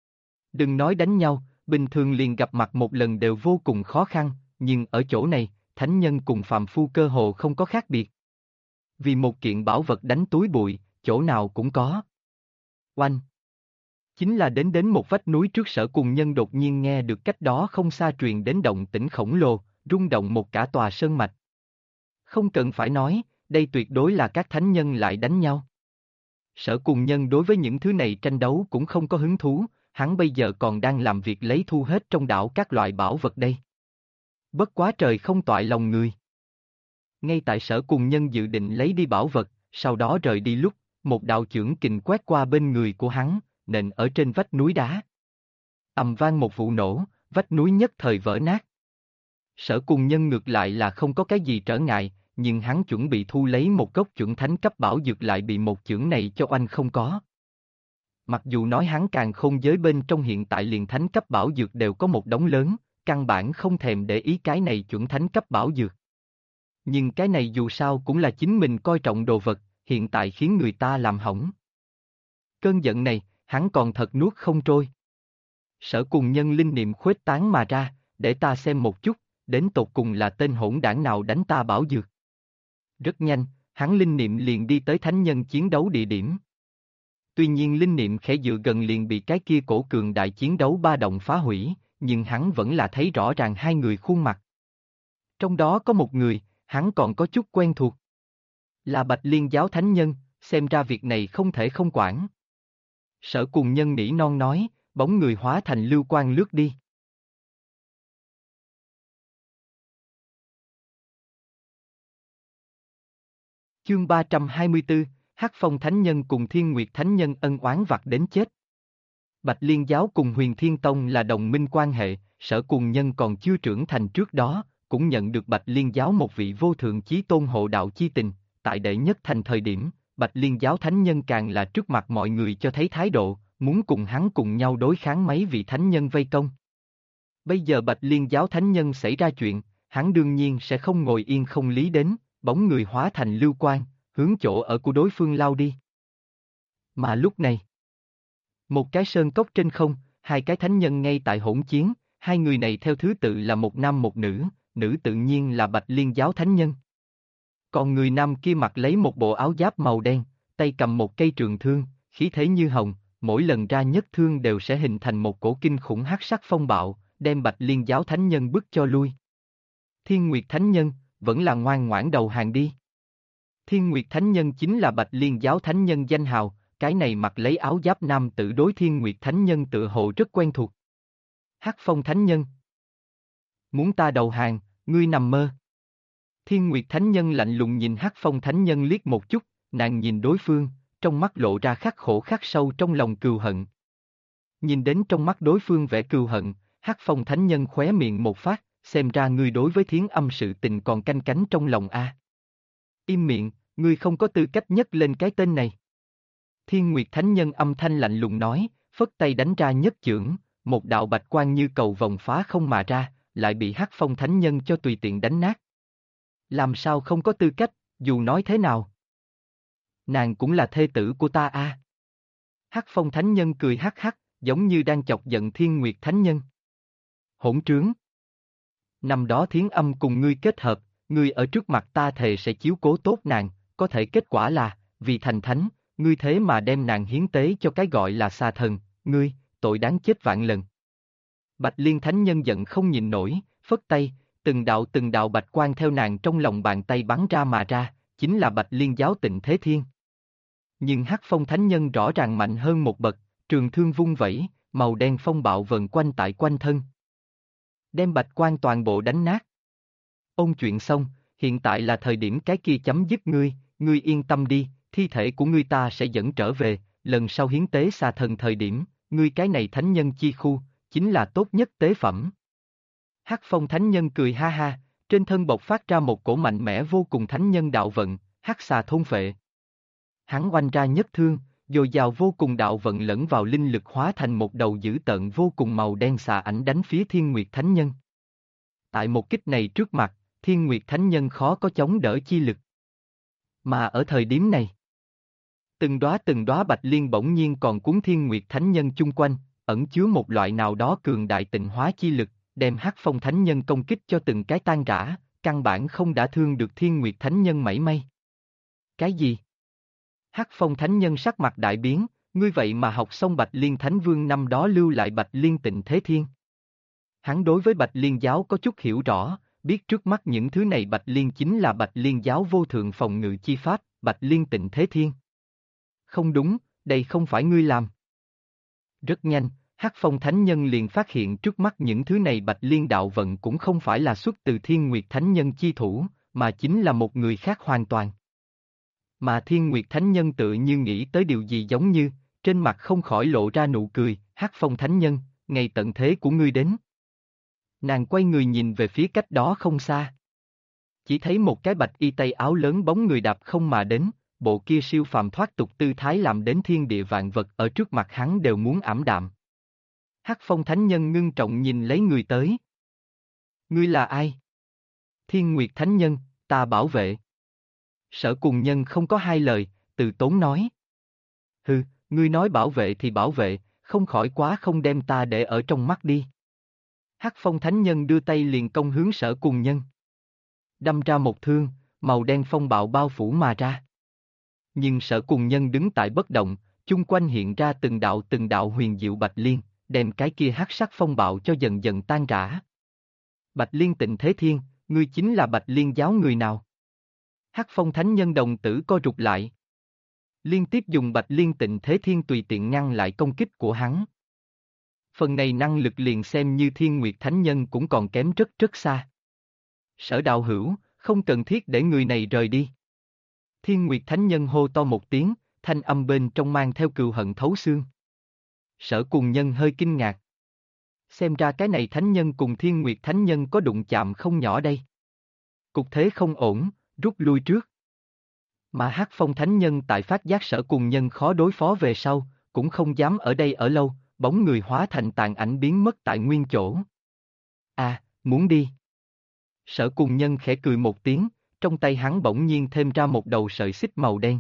Đừng nói đánh nhau, bình thường liền gặp mặt một lần đều vô cùng khó khăn, nhưng ở chỗ này, thánh nhân cùng phàm phu cơ hồ không có khác biệt. Vì một kiện bảo vật đánh túi bụi, chỗ nào cũng có. Oanh! Chính là đến một vách núi trước Sở Cùng Nhân đột nhiên nghe được cách đó không xa truyền đến động tĩnh khổng lồ, rung động một cả tòa sơn mạch. Không cần phải nói, đây tuyệt đối là các thánh nhân lại đánh nhau. Sở Cùng Nhân đối với những thứ này tranh đấu cũng không có hứng thú, hắn bây giờ còn đang làm việc lấy thu hết trong đảo các loại bảo vật đây. Bất quá trời không toại lòng người. Ngay tại Sở Cùng Nhân dự định lấy đi bảo vật, sau đó rời đi lúc, một đạo chưởng kình quét qua bên người của hắn, nện ở trên vách núi đá. Ầm vang một vụ nổ, vách núi nhất thời vỡ nát. Sở Cùng Nhân ngược lại là không có cái gì trở ngại, nhưng hắn chuẩn bị thu lấy một gốc chuẩn thánh cấp bảo dược lại bị một chưởng này cho oanh không có. Mặc dù nói hắn càng khôn giới bên trong hiện tại liền thánh cấp bảo dược đều có một đống lớn, căn bản không thèm để ý cái này chuẩn thánh cấp bảo dược. Nhưng cái này dù sao cũng là chính mình coi trọng đồ vật, hiện tại khiến người ta làm hỏng. Cơn giận này, hắn còn thật nuốt không trôi. Sở Cùng Nhân linh niệm khuếch tán mà ra, để ta xem một chút, đến tột cùng là tên hỗn đảng nào đánh ta bảo dược. Rất nhanh, hắn linh niệm liền đi tới thánh nhân chiến đấu địa điểm. Tuy nhiên linh niệm khẽ dựa gần liền bị cái kia cổ cường đại chiến đấu ba động phá hủy, nhưng hắn vẫn là thấy rõ ràng hai người khuôn mặt. Trong đó có một người, hắn còn có chút quen thuộc. Là Bạch Liên giáo thánh nhân, xem ra việc này không thể không quản. Sở Cùng Nhân nỉ non nói, bóng người hóa thành lưu quang lướt đi. Chương 324, Hắc Phong Thánh Nhân cùng Thiên Nguyệt Thánh Nhân ân oán vặt đến chết. Bạch Liên giáo cùng Huyền Thiên Tông là đồng minh quan hệ, Sở Cùng Nhân còn chưa trưởng thành trước đó, cũng nhận được Bạch Liên giáo một vị vô thượng chí tôn hộ đạo chi tình, tại đệ nhất thành thời điểm, Bạch Liên giáo thánh nhân càng là trước mặt mọi người cho thấy thái độ, muốn cùng hắn cùng nhau đối kháng mấy vị thánh nhân vây công. Bây giờ Bạch Liên giáo thánh nhân xảy ra chuyện, hắn đương nhiên sẽ không ngồi yên không lý đến, bóng người hóa thành lưu quang, hướng chỗ ở của đối phương lao đi. Mà lúc này, một cái sơn cốc trên không, hai cái thánh nhân ngay tại hỗn chiến, hai người này theo thứ tự là một nam một nữ, nữ tự nhiên là Bạch Liên giáo thánh nhân. Còn người nam kia mặc lấy một bộ áo giáp màu đen, tay cầm một cây trường thương, khí thế như hồng, mỗi lần ra nhất thương đều sẽ hình thành một cổ kinh khủng hắc sắc phong bạo, đem Bạch Liên giáo thánh nhân bức cho lui. Thiên Nguyệt thánh nhân, vẫn là ngoan ngoãn đầu hàng đi. Thiên Nguyệt thánh nhân chính là Bạch Liên giáo thánh nhân danh hào, cái này mặc lấy áo giáp nam tử đối Thiên Nguyệt thánh nhân tự hồ rất quen thuộc. Hắc Phong thánh nhân. Muốn ta đầu hàng, ngươi nằm mơ. Thiên Nguyệt thánh nhân lạnh lùng nhìn Hắc Phong thánh nhân liếc một chút, nàng nhìn đối phương, trong mắt lộ ra khắc khổ khắc sâu trong lòng cừu hận. Nhìn đến trong mắt đối phương vẻ cừu hận, Hắc Phong thánh nhân khóe miệng một phát, xem ra ngươi đối với Thiến Âm sự tình còn canh cánh trong lòng a. Im miệng, ngươi không có tư cách nhấc lên cái tên này. Thiên Nguyệt thánh nhân âm thanh lạnh lùng nói, phất tay đánh ra nhất chưởng, một đạo bạch quang như cầu vồng phá không mà ra, lại bị Hắc Phong thánh nhân cho tùy tiện đánh nát. Làm sao không có tư cách, dù nói thế nào. Nàng cũng là thê tử của ta a. Hắc Phong thánh nhân cười hắc hắc, giống như đang chọc giận Thiên Nguyệt thánh nhân. Hỗn trướng. Năm đó Thiến Âm cùng ngươi kết hợp, ngươi ở trước mặt ta thề sẽ chiếu cố tốt nàng, có thể kết quả là, vì thành thánh, ngươi thế mà đem nàng hiến tế cho cái gọi là xà thần, ngươi, tội đáng chết vạn lần. Bạch Liên thánh nhân giận không nhìn nổi, phất tay, từng đạo bạch quang theo nàng trong lòng bàn tay bắn ra mà ra, chính là Bạch Liên giáo Tịnh Thế Thiên. Nhưng Hắc Phong thánh nhân rõ ràng mạnh hơn một bậc, trường thương vung vẩy, màu đen phong bạo vần quanh tại quanh thân. Đem bạch quang toàn bộ đánh nát. Ôn chuyện xong, hiện tại là thời điểm cái kia chấm dứt ngươi yên tâm đi, thi thể của ngươi ta sẽ dẫn trở về, lần sau hiến tế xà thần thời điểm, ngươi cái này thánh nhân chi khu, chính là tốt nhất tế phẩm. Hắc Phong thánh nhân cười ha ha, trên thân bộc phát ra một cổ mạnh mẽ vô cùng thánh nhân đạo vận, hắc xà thôn phệ. Hắn oanh ra nhất thương, dồi dào vô cùng đạo vận lẫn vào linh lực hóa thành một đầu dữ tợn vô cùng màu đen xà ảnh đánh phía Thiên Nguyệt thánh nhân. Tại một kích này trước mặt, Thiên Nguyệt thánh nhân khó có chống đỡ chi lực. Mà ở thời điểm này, từng đóa bạch liên bỗng nhiên còn cuốn Thiên Nguyệt thánh nhân chung quanh, ẩn chứa một loại nào đó cường đại tịnh hóa chi lực, đem Hắc Phong thánh nhân công kích cho từng cái tan rã, căn bản không đã thương được Thiên Nguyệt Thánh Nhân mảy may. Cái gì? Hắc Phong Thánh Nhân sắc mặt đại biến, ngươi vậy mà học xong Bạch Liên Thánh Vương năm đó lưu lại Bạch Liên Tịnh Thế Thiên. Hắn đối với Bạch Liên Giáo có chút hiểu rõ, biết trước mắt những thứ này Bạch Liên chính là Bạch Liên Giáo vô thượng phòng ngự chi pháp, Bạch Liên Tịnh Thế Thiên. Không đúng, đây không phải ngươi làm. Rất nhanh, Hắc Phong Thánh Nhân liền phát hiện trước mắt những thứ này Bạch Liên đạo vận cũng không phải là xuất từ Thiên Nguyệt Thánh Nhân chi thủ, mà chính là một người khác hoàn toàn. Mà Thiên Nguyệt Thánh Nhân tự như nghĩ tới điều gì giống như, trên mặt không khỏi lộ ra nụ cười, Hắc Phong Thánh Nhân, ngày tận thế của ngươi đến. Nàng quay người nhìn về phía cách đó không xa. Chỉ thấy một cái bạch y tay áo lớn bóng người đạp không mà đến, bộ kia siêu phàm thoát tục tư thái làm đến thiên địa vạn vật ở trước mặt hắn đều muốn ảm đạm. Hắc Phong Thánh Nhân ngưng trọng nhìn lấy người tới. Ngươi là ai? Thiên Nguyệt Thánh Nhân, ta bảo vệ. Sở Cùng Nhân không có hai lời, từ tốn nói. Hừ, ngươi nói bảo vệ thì bảo vệ, không khỏi quá không đem ta để ở trong mắt đi. Hắc Phong Thánh Nhân đưa tay liền công hướng Sở Cùng Nhân. Đâm ra một thương, màu đen phong bạo bao phủ mà ra. Nhưng Sở Cùng Nhân đứng tại bất động, chung quanh hiện ra từng đạo huyền diệu bạch liên, đem cái kia hắc sắc phong bạo cho dần dần tan rã. Bạch Liên Tịnh Thế Thiên, ngươi chính là Bạch Liên Giáo người nào? Hắc Phong Thánh Nhân đồng tử co rụt lại. Liên tiếp dùng Bạch Liên Tịnh Thế Thiên tùy tiện ngăn lại công kích của hắn. Phần này năng lực liền xem như Thiên Nguyệt Thánh Nhân cũng còn kém rất rất xa. Sở đạo hữu, không cần thiết để người này rời đi. Thiên Nguyệt Thánh Nhân hô to một tiếng, thanh âm bên trong mang theo cừu hận thấu xương. Sở Cùng Nhân hơi kinh ngạc. Xem ra cái này Thánh Nhân cùng Thiên Nguyệt Thánh Nhân có đụng chạm không nhỏ đây. Cục thế không ổn, rút lui trước. Mà Hắc Phong Thánh Nhân tại phát giác Sở Cùng Nhân khó đối phó về sau, cũng không dám ở đây ở lâu, bóng người hóa thành tàn ảnh biến mất tại nguyên chỗ. À, muốn đi. Sở Cùng Nhân khẽ cười một tiếng, trong tay hắn bỗng nhiên thêm ra một đầu sợi xích màu đen.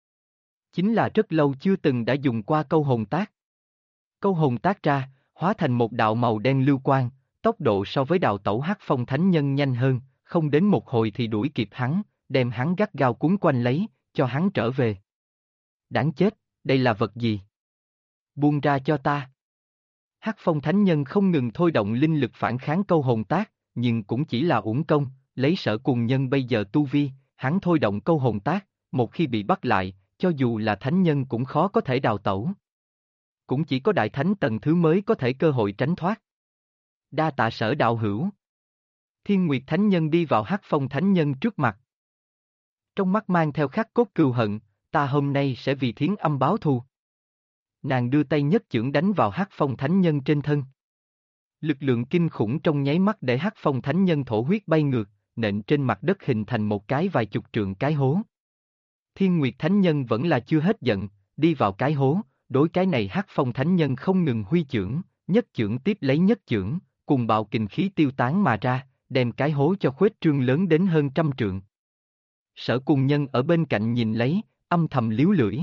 Chính là rất lâu chưa từng đã dùng qua câu hồn tác. Câu hồn tác ra, hóa thành một đạo màu đen lưu quang, tốc độ so với đào tẩu Hắc Phong Thánh Nhân nhanh hơn, không đến một hồi thì đuổi kịp hắn, đem hắn gắt gao cuốn quanh lấy, cho hắn trở về. Đáng chết, đây là vật gì? Buông ra cho ta. Hắc Phong Thánh Nhân không ngừng thôi động linh lực phản kháng câu hồn tác, nhưng cũng chỉ là uổng công, lấy Sở Cùng Nhân bây giờ tu vi, hắn thôi động câu hồn tác, một khi bị bắt lại, cho dù là thánh nhân cũng khó có thể đào tẩu. Cũng chỉ có đại thánh tầng thứ mới có thể cơ hội tránh thoát. Đa tạ Sở đạo hữu. Thiên Nguyệt Thánh Nhân đi vào Hắc Phong Thánh Nhân trước mặt. Trong mắt mang theo khắc cốt cừu hận, ta hôm nay sẽ vì Thiến Âm báo thù. Nàng đưa tay nhất chưởng đánh vào Hắc Phong Thánh Nhân trên thân. Lực lượng kinh khủng trong nháy mắt để Hắc Phong Thánh Nhân thổ huyết bay ngược, nện trên mặt đất hình thành một cái vài chục trượng cái hố. Thiên Nguyệt Thánh Nhân vẫn là chưa hết giận, đi vào cái hố, đối cái này Hắc Phong Thánh Nhân không ngừng huy chưởng, nhất chưởng tiếp lấy nhất chưởng, cùng bạo kình khí tiêu tán mà ra, đem cái hố cho khuếch trương lớn đến hơn 100 trượng. Sở Cùng Nhân ở bên cạnh nhìn lấy, âm thầm liếu lưỡi.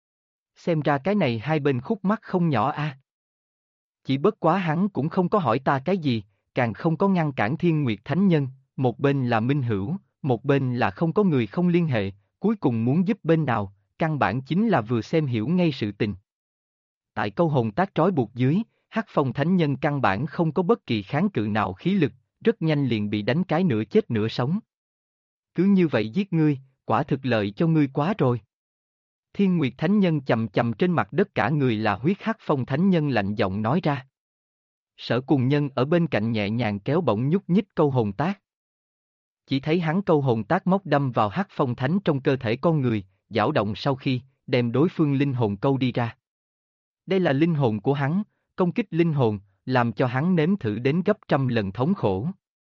Xem ra cái này hai bên khúc mắc không nhỏ a. Chỉ bất quá hắn cũng không có hỏi ta cái gì, càng không có ngăn cản Thiên Nguyệt Thánh Nhân, một bên là minh hữu, một bên là không có người không liên hệ, cuối cùng muốn giúp bên nào, căn bản chính là vừa xem hiểu ngay sự tình. Tại câu hồn tác trói buộc dưới, Hắc Phong Thánh Nhân căn bản không có bất kỳ kháng cự nào khí lực, rất nhanh liền bị đánh cái nửa chết nửa sống. Cứ như vậy giết ngươi, quả thực lợi cho ngươi quá rồi. Thiên Nguyệt Thánh Nhân chầm chầm trên mặt đất cả người là huyết. Hắc Phong Thánh Nhân lạnh giọng nói ra. Sở Cùng Nhân ở bên cạnh nhẹ nhàng kéo bổng nhúc nhích câu hồn tác. Chỉ thấy hắn câu hồn tác móc đâm vào Hắc Phong Thánh trong cơ thể con người, dao động sau khi, đem đối phương linh hồn câu đi ra. Đây là linh hồn của hắn, công kích linh hồn, làm cho hắn nếm thử đến gấp 100 lần thống khổ.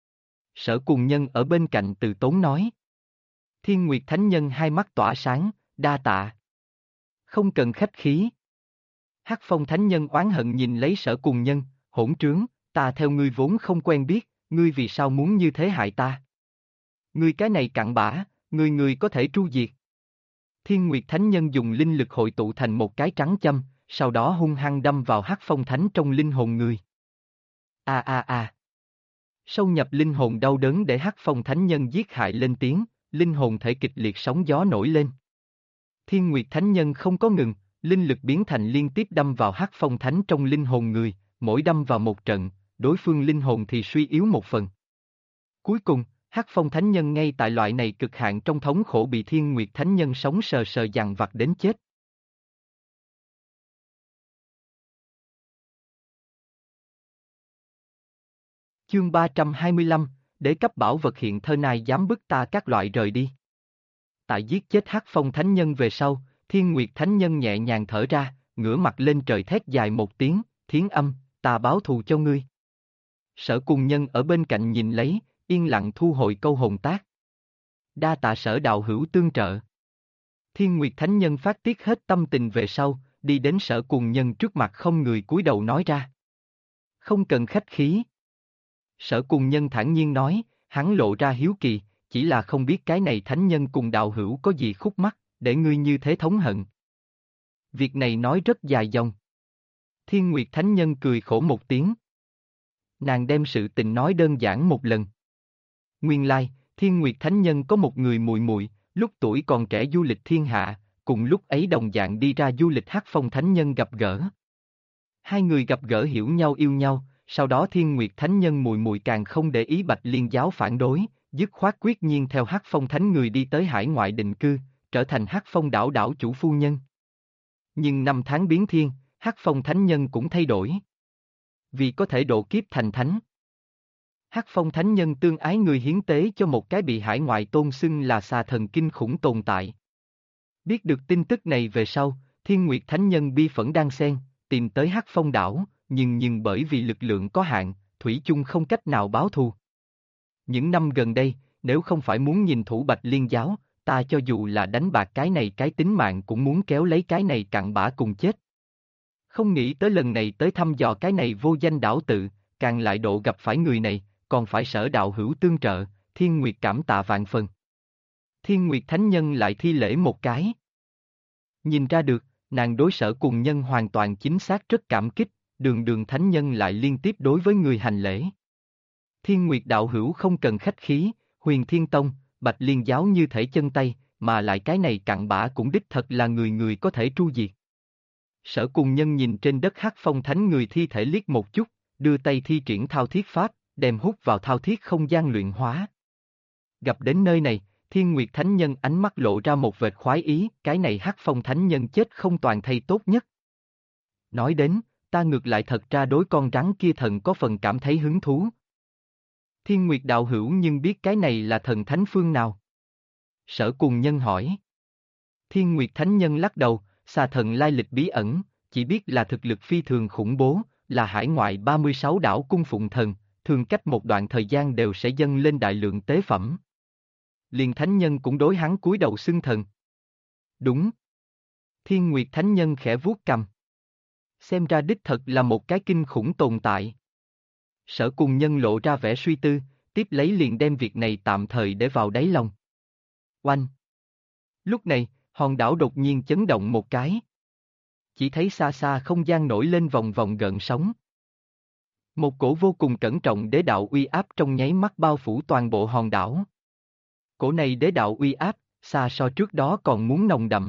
Sở Cùng Nhân ở bên cạnh từ tốn nói. Thiên Nguyệt Thánh Nhân hai mắt tỏa sáng, đa tạ. Không cần khách khí. Hắc Phong Thánh Nhân oán hận nhìn lấy Sở Cùng Nhân, hỗn trướng, ta theo ngươi vốn không quen biết, ngươi vì sao muốn như thế hại ta? Ngươi cái này cặn bã, ngươi có thể tru diệt. Thiên Nguyệt Thánh Nhân dùng linh lực hội tụ thành một cái trắng châm, sau đó hung hăng đâm vào Hắc Phong Thánh trong linh hồn người. Sâu nhập linh hồn đau đớn để Hắc Phong Thánh Nhân giết hại lên tiếng, linh hồn thể kịch liệt sóng gió nổi lên. Thiên Nguyệt Thánh Nhân không có ngừng, linh lực biến thành liên tiếp đâm vào Hắc Phong Thánh trong linh hồn người, mỗi đâm vào một trận, đối phương linh hồn thì suy yếu một phần. Cuối cùng, Hắc Phong Thánh Nhân ngay tại loại này cực hạn trong thống khổ bị Thiên Nguyệt Thánh Nhân sống sờ sờ dằn vặt đến chết. Chương 325, để cấp bảo vật hiện thơ này dám bức ta các loại rời đi. Tại giết chết Hắc Phong Thánh Nhân về sau, Thiên Nguyệt Thánh Nhân nhẹ nhàng thở ra, ngửa mặt lên trời thét dài một tiếng, Thiến Âm, ta báo thù cho ngươi. Sở Cùng Nhân ở bên cạnh nhìn lấy, yên lặng thu hồi câu hồn tác. Đa tạ Sở đạo hữu tương trợ. Thiên Nguyệt Thánh Nhân phát tiết hết tâm tình về sau, đi đến Sở Cùng Nhân trước mặt không người cúi đầu nói ra. Không cần khách khí. Sở Cùng Nhân thản nhiên nói, hắn lộ ra hiếu kỳ, chỉ là không biết cái này thánh nhân cùng đạo hữu có gì khúc mắc, để ngươi như thế thống hận. Việc này nói rất dài dòng. Thiên Nguyệt Thánh Nhân cười khổ một tiếng. Nàng đem sự tình nói đơn giản một lần. Nguyên lai, Thiên Nguyệt Thánh Nhân có một người muội muội, lúc tuổi còn trẻ du lịch thiên hạ, cùng lúc ấy đồng dạng đi ra du lịch Hắc Phong Thánh Nhân gặp gỡ. Hai người gặp gỡ hiểu nhau yêu nhau, sau đó Thiên Nguyệt Thánh Nhân muội muội càng không để ý Bạch Liên giáo phản đối, dứt khoát quyết nhiên theo Hắc Phong Thánh người đi tới hải ngoại định cư, trở thành Hắc Phong đảo đảo chủ phu nhân. Nhưng năm tháng biến thiên, Hắc Phong Thánh Nhân cũng thay đổi. Vì có thể độ kiếp thành thánh. Hắc Phong Thánh Nhân tương ái người hiến tế cho một cái bị hải ngoại tôn xưng là xà thần kinh khủng tồn tại. Biết được tin tức này về sau, Thiên Nguyệt Thánh Nhân bi phẫn đan sen, tìm tới Hắc Phong đảo, nhưng bởi vì lực lượng có hạn, thủy chung không cách nào báo thù. Những năm gần đây, nếu không phải muốn nhìn thủ Bạch Liên giáo, ta cho dù là đánh bạc cái này cái tính mạng cũng muốn kéo lấy cái này cặn bã cùng chết. Không nghĩ tới lần này tới thăm dò cái này vô danh đảo tự, càng lại độ gặp phải người này, còn phải Sở đạo hữu tương trợ, Thiên Nguyệt cảm tạ vạn phần. Thiên Nguyệt Thánh Nhân lại thi lễ một cái. Nhìn ra được, nàng đối Sở Cùng Nhân hoàn toàn chính xác rất cảm kích, đường Thánh Nhân lại liên tiếp đối với người hành lễ. Thiên Nguyệt đạo hữu không cần khách khí, Huyền Thiên Tông, Bạch Liên giáo như thể chân tay, mà lại cái này cặn bã cũng đích thật là người người có thể tru diệt. Sở Cùng Nhân nhìn trên đất Hắc Phong Thánh người thi thể liếc một chút, đưa tay thi triển thao thiết pháp, đem hút vào thao thiết không gian luyện hóa. Gặp đến nơi này, Thiên Nguyệt Thánh Nhân ánh mắt lộ ra một vệt khoái ý, cái này Hắc Phong Thánh Nhân chết không toàn thây tốt nhất. Nói đến, ta ngược lại thật ra đối con rắn kia thần có phần cảm thấy hứng thú. Thiên Nguyệt đạo hữu nhưng biết cái này là thần thánh phương nào? Sở Cùng Nhân hỏi. Thiên Nguyệt Thánh Nhân lắc đầu, xà thần lai lịch bí ẩn, chỉ biết là thực lực phi thường khủng bố, là hải ngoại 36 đảo cung phụng thần, thường cách một đoạn thời gian đều sẽ dâng lên đại lượng tế phẩm. Liền Thánh Nhân cũng đối hắn cúi đầu xưng thần. Đúng. Thiên Nguyệt Thánh Nhân khẽ vuốt cằm. Xem ra đích thật là một cái kinh khủng tồn tại. Sở Cùng Nhân lộ ra vẻ suy tư, tiếp lấy liền đem việc này tạm thời để vào đáy lòng. Oanh! Lúc này, hòn đảo đột nhiên chấn động một cái. Chỉ thấy xa xa không gian nổi lên vòng vòng gợn sóng. Một cổ vô cùng cẩn trọng đế đạo uy áp trong nháy mắt bao phủ toàn bộ hòn đảo. Cổ này đế đạo uy áp, xa so trước đó còn muốn nồng đậm.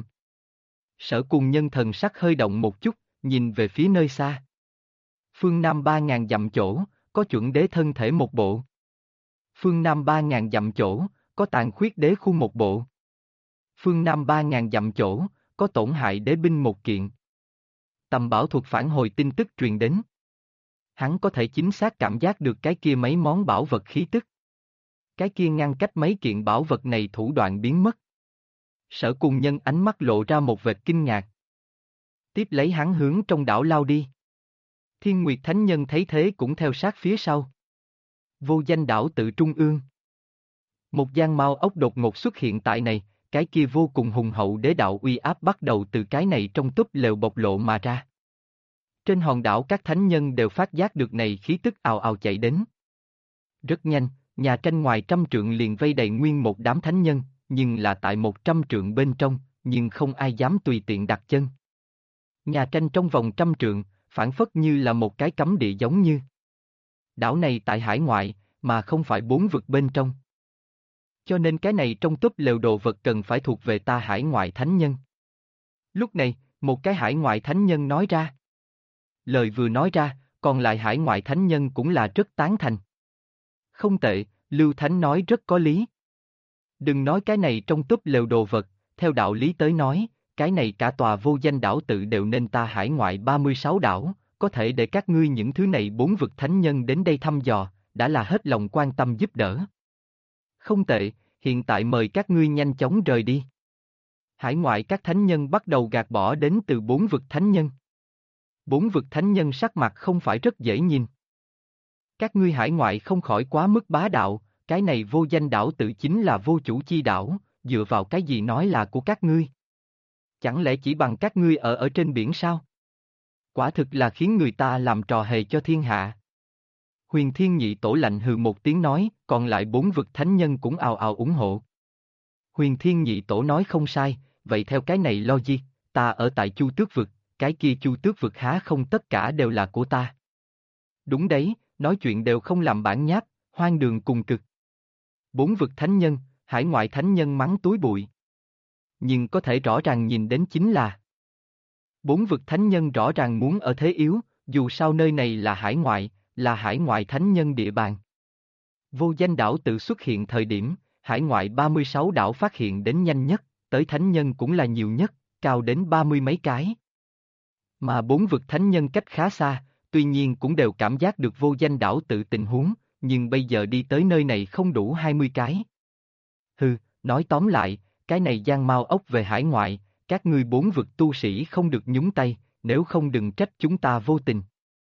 Sở Cùng Nhân thần sắc hơi động một chút, nhìn về phía nơi xa. Phương Nam 3.000 dặm chỗ, có chuẩn đế thân thể một bộ. Phương Nam 3.000 dặm chỗ, có tàn khuyết đế khu một bộ. Phương Nam 3.000 dặm chỗ, có tổn hại đế binh một kiện. Tầm bảo thuật phản hồi tin tức truyền đến. Hắn có thể chính xác cảm giác được cái kia mấy món bảo vật khí tức. Cái kia ngăn cách mấy kiện bảo vật này thủ đoạn biến mất. Sở Cùng Nhân ánh mắt lộ ra một vệt kinh ngạc. Tiếp lấy hắn hướng trong đảo lao đi. Thiên Nguyệt Thánh Nhân thấy thế cũng theo sát phía sau. Vô danh đảo tự trung ương. Một gian mao ốc đột ngột xuất hiện tại này, cái kia vô cùng hùng hậu đế đạo uy áp bắt đầu từ cái này trong túp lều bộc lộ mà ra. Trên hòn đảo các thánh nhân đều phát giác được này khí tức ào ào chạy đến. Rất nhanh, nhà tranh ngoài 100 trượng liền vây đầy nguyên một đám thánh nhân, nhưng là tại 100 trượng bên trong, nhưng không ai dám tùy tiện đặt chân. Nhà tranh trong vòng 100 trượng, phản phất như là một cái cấm địa giống như. Đảo này tại hải ngoại, mà không phải bốn vực bên trong. Cho nên cái này trong túp lều đồ vật cần phải thuộc về ta hải ngoại thánh nhân. Lúc này, một cái hải ngoại thánh nhân nói ra. Lời vừa nói ra, còn lại hải ngoại thánh nhân cũng là rất tán thành. Không tệ, Lưu Thánh nói rất có lý. Đừng nói cái này trong túp lều đồ vật, theo đạo lý tới nói, cái này cả tòa vô danh đảo tự đều nên ta hải ngoại 36 đảo, có thể để các ngươi những thứ này bốn vực thánh nhân đến đây thăm dò, đã là hết lòng quan tâm giúp đỡ. Không tệ, hiện tại mời các ngươi nhanh chóng rời đi. Hải ngoại các thánh nhân bắt đầu gạt bỏ đến từ bốn vực thánh nhân. Bốn vực thánh nhân sắc mặt không phải rất dễ nhìn. Các ngươi hải ngoại không khỏi quá mức bá đạo, cái này vô danh đảo tự chính là vô chủ chi đảo, dựa vào cái gì nói là của các ngươi? Chẳng lẽ chỉ bằng các ngươi ở trên biển sao? Quả thực là khiến người ta làm trò hề cho thiên hạ. Huyền Thiên Nhị Tổ lạnh hừ một tiếng nói, còn lại bốn vực thánh nhân cũng ào ào ủng hộ. Huyền Thiên Nhị Tổ nói không sai, vậy theo cái này logic, ta ở tại Chu Tước vực, cái kia Chu Tước vực há không tất cả đều là của ta. Đúng đấy, nói chuyện đều không làm bản nháp, hoang đường cùng cực. Bốn vực thánh nhân, hải ngoại thánh nhân mắng túi bụi. Nhưng có thể rõ ràng nhìn đến chính là bốn vực thánh nhân rõ ràng muốn ở thế yếu, dù sao nơi này là hải ngoại thánh nhân địa bàn. Vô danh đảo tự xuất hiện thời điểm, hải ngoại 36 đảo phát hiện đến nhanh nhất, tới thánh nhân cũng là nhiều nhất, cao đến 30 mấy cái. Mà bốn vực thánh nhân cách khá xa, tuy nhiên cũng đều cảm giác được vô danh đảo tự tình huống, nhưng bây giờ đi tới nơi này không đủ 20 cái. Hừ, nói tóm lại, cái này giang mau ốc về hải ngoại, các ngươi bốn vực tu sĩ không được nhúng tay, nếu không đừng trách chúng ta vô tình.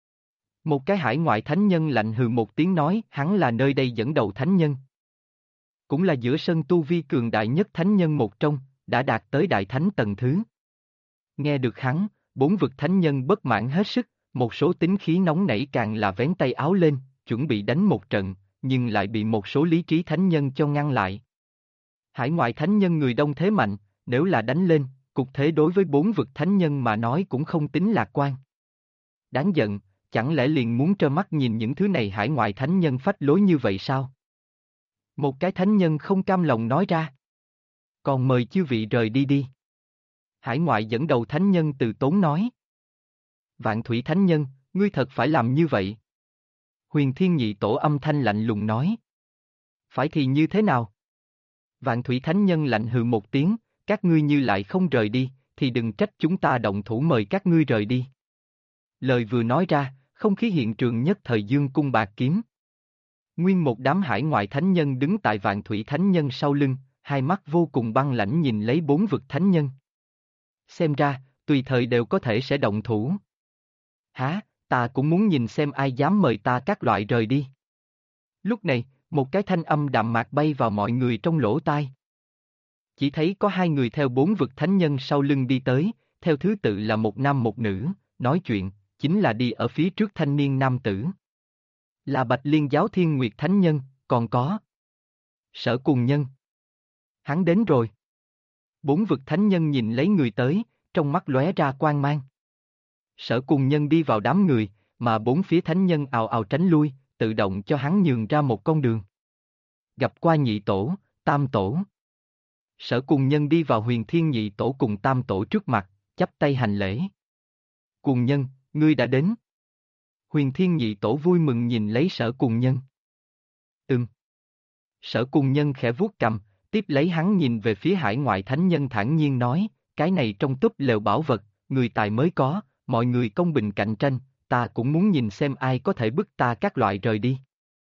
Một cái hải ngoại thánh nhân lạnh hừ một tiếng nói, hắn là nơi đây dẫn đầu thánh nhân. Cũng là giữa sân tu vi cường đại nhất thánh nhân một trong, đã đạt tới đại thánh tầng thứ. Nghe được hắn, bốn vực thánh nhân bất mãn hết sức, một số tính khí nóng nảy càng là vén tay áo lên, chuẩn bị đánh một trận, nhưng lại bị một số lý trí thánh nhân cho ngăn lại. Hải ngoại thánh nhân người đông thế mạnh, nếu là đánh lên, cục thế đối với bốn vực thánh nhân mà nói cũng không tính lạc quan. Đáng giận, chẳng lẽ liền muốn trơ mắt nhìn những thứ này hải ngoại thánh nhân phách lối như vậy sao? Một cái thánh nhân không cam lòng nói ra. Còn mời chư vị rời đi đi. Hải ngoại dẫn đầu thánh nhân từ tốn nói. Vạn thủy thánh nhân, ngươi thật phải làm như vậy. Huyền Thiên Nhị Tổ âm thanh lạnh lùng nói. Phải thì như thế nào? Vạn thủy thánh nhân lạnh hừ một tiếng, các ngươi như lại không rời đi, thì đừng trách chúng ta động thủ mời các ngươi rời đi. Lời vừa nói ra, không khí hiện trường nhất thời dương cung bạc kiếm. Nguyên một đám hải ngoại thánh nhân đứng tại vạn thủy thánh nhân sau lưng, hai mắt vô cùng băng lãnh nhìn lấy bốn vực thánh nhân. Xem ra, tùy thời đều có thể sẽ động thủ. Hả, ta cũng muốn nhìn xem ai dám mời ta các loại rời đi. Lúc này, một cái thanh âm đạm mạc bay vào mọi người trong lỗ tai. Chỉ thấy có hai người theo bốn vực thánh nhân sau lưng đi tới, theo thứ tự là một nam một nữ, nói chuyện, chính là đi ở phía trước thanh niên nam tử. Là Bạch Liên giáo Thiên Nguyệt Thánh Nhân, còn có Sở Cùng Nhân. Hắn đến rồi. Bốn vực thánh nhân nhìn lấy người tới, trong mắt lóe ra quang mang. Sở Cùng Nhân đi vào đám người, mà bốn phía thánh nhân ào ào tránh lui, tự động cho hắn nhường ra một con đường. Gặp qua nhị tổ, tam tổ. Sở Cùng Nhân đi vào Huyền Thiên Nhị Tổ cùng tam tổ trước mặt, chắp tay hành lễ. Cùng Nhân, ngươi đã đến. Huyền Thiên Nhị Tổ vui mừng nhìn lấy Sở Cùng Nhân. Sở Cùng Nhân khẽ vuốt cằm, tiếp lấy hắn nhìn về phía hải ngoại thánh nhân thản nhiên nói, cái này trong túp lều bảo vật, người tài mới có, mọi người công bình cạnh tranh, ta cũng muốn nhìn xem ai có thể bức ta các loại rời đi.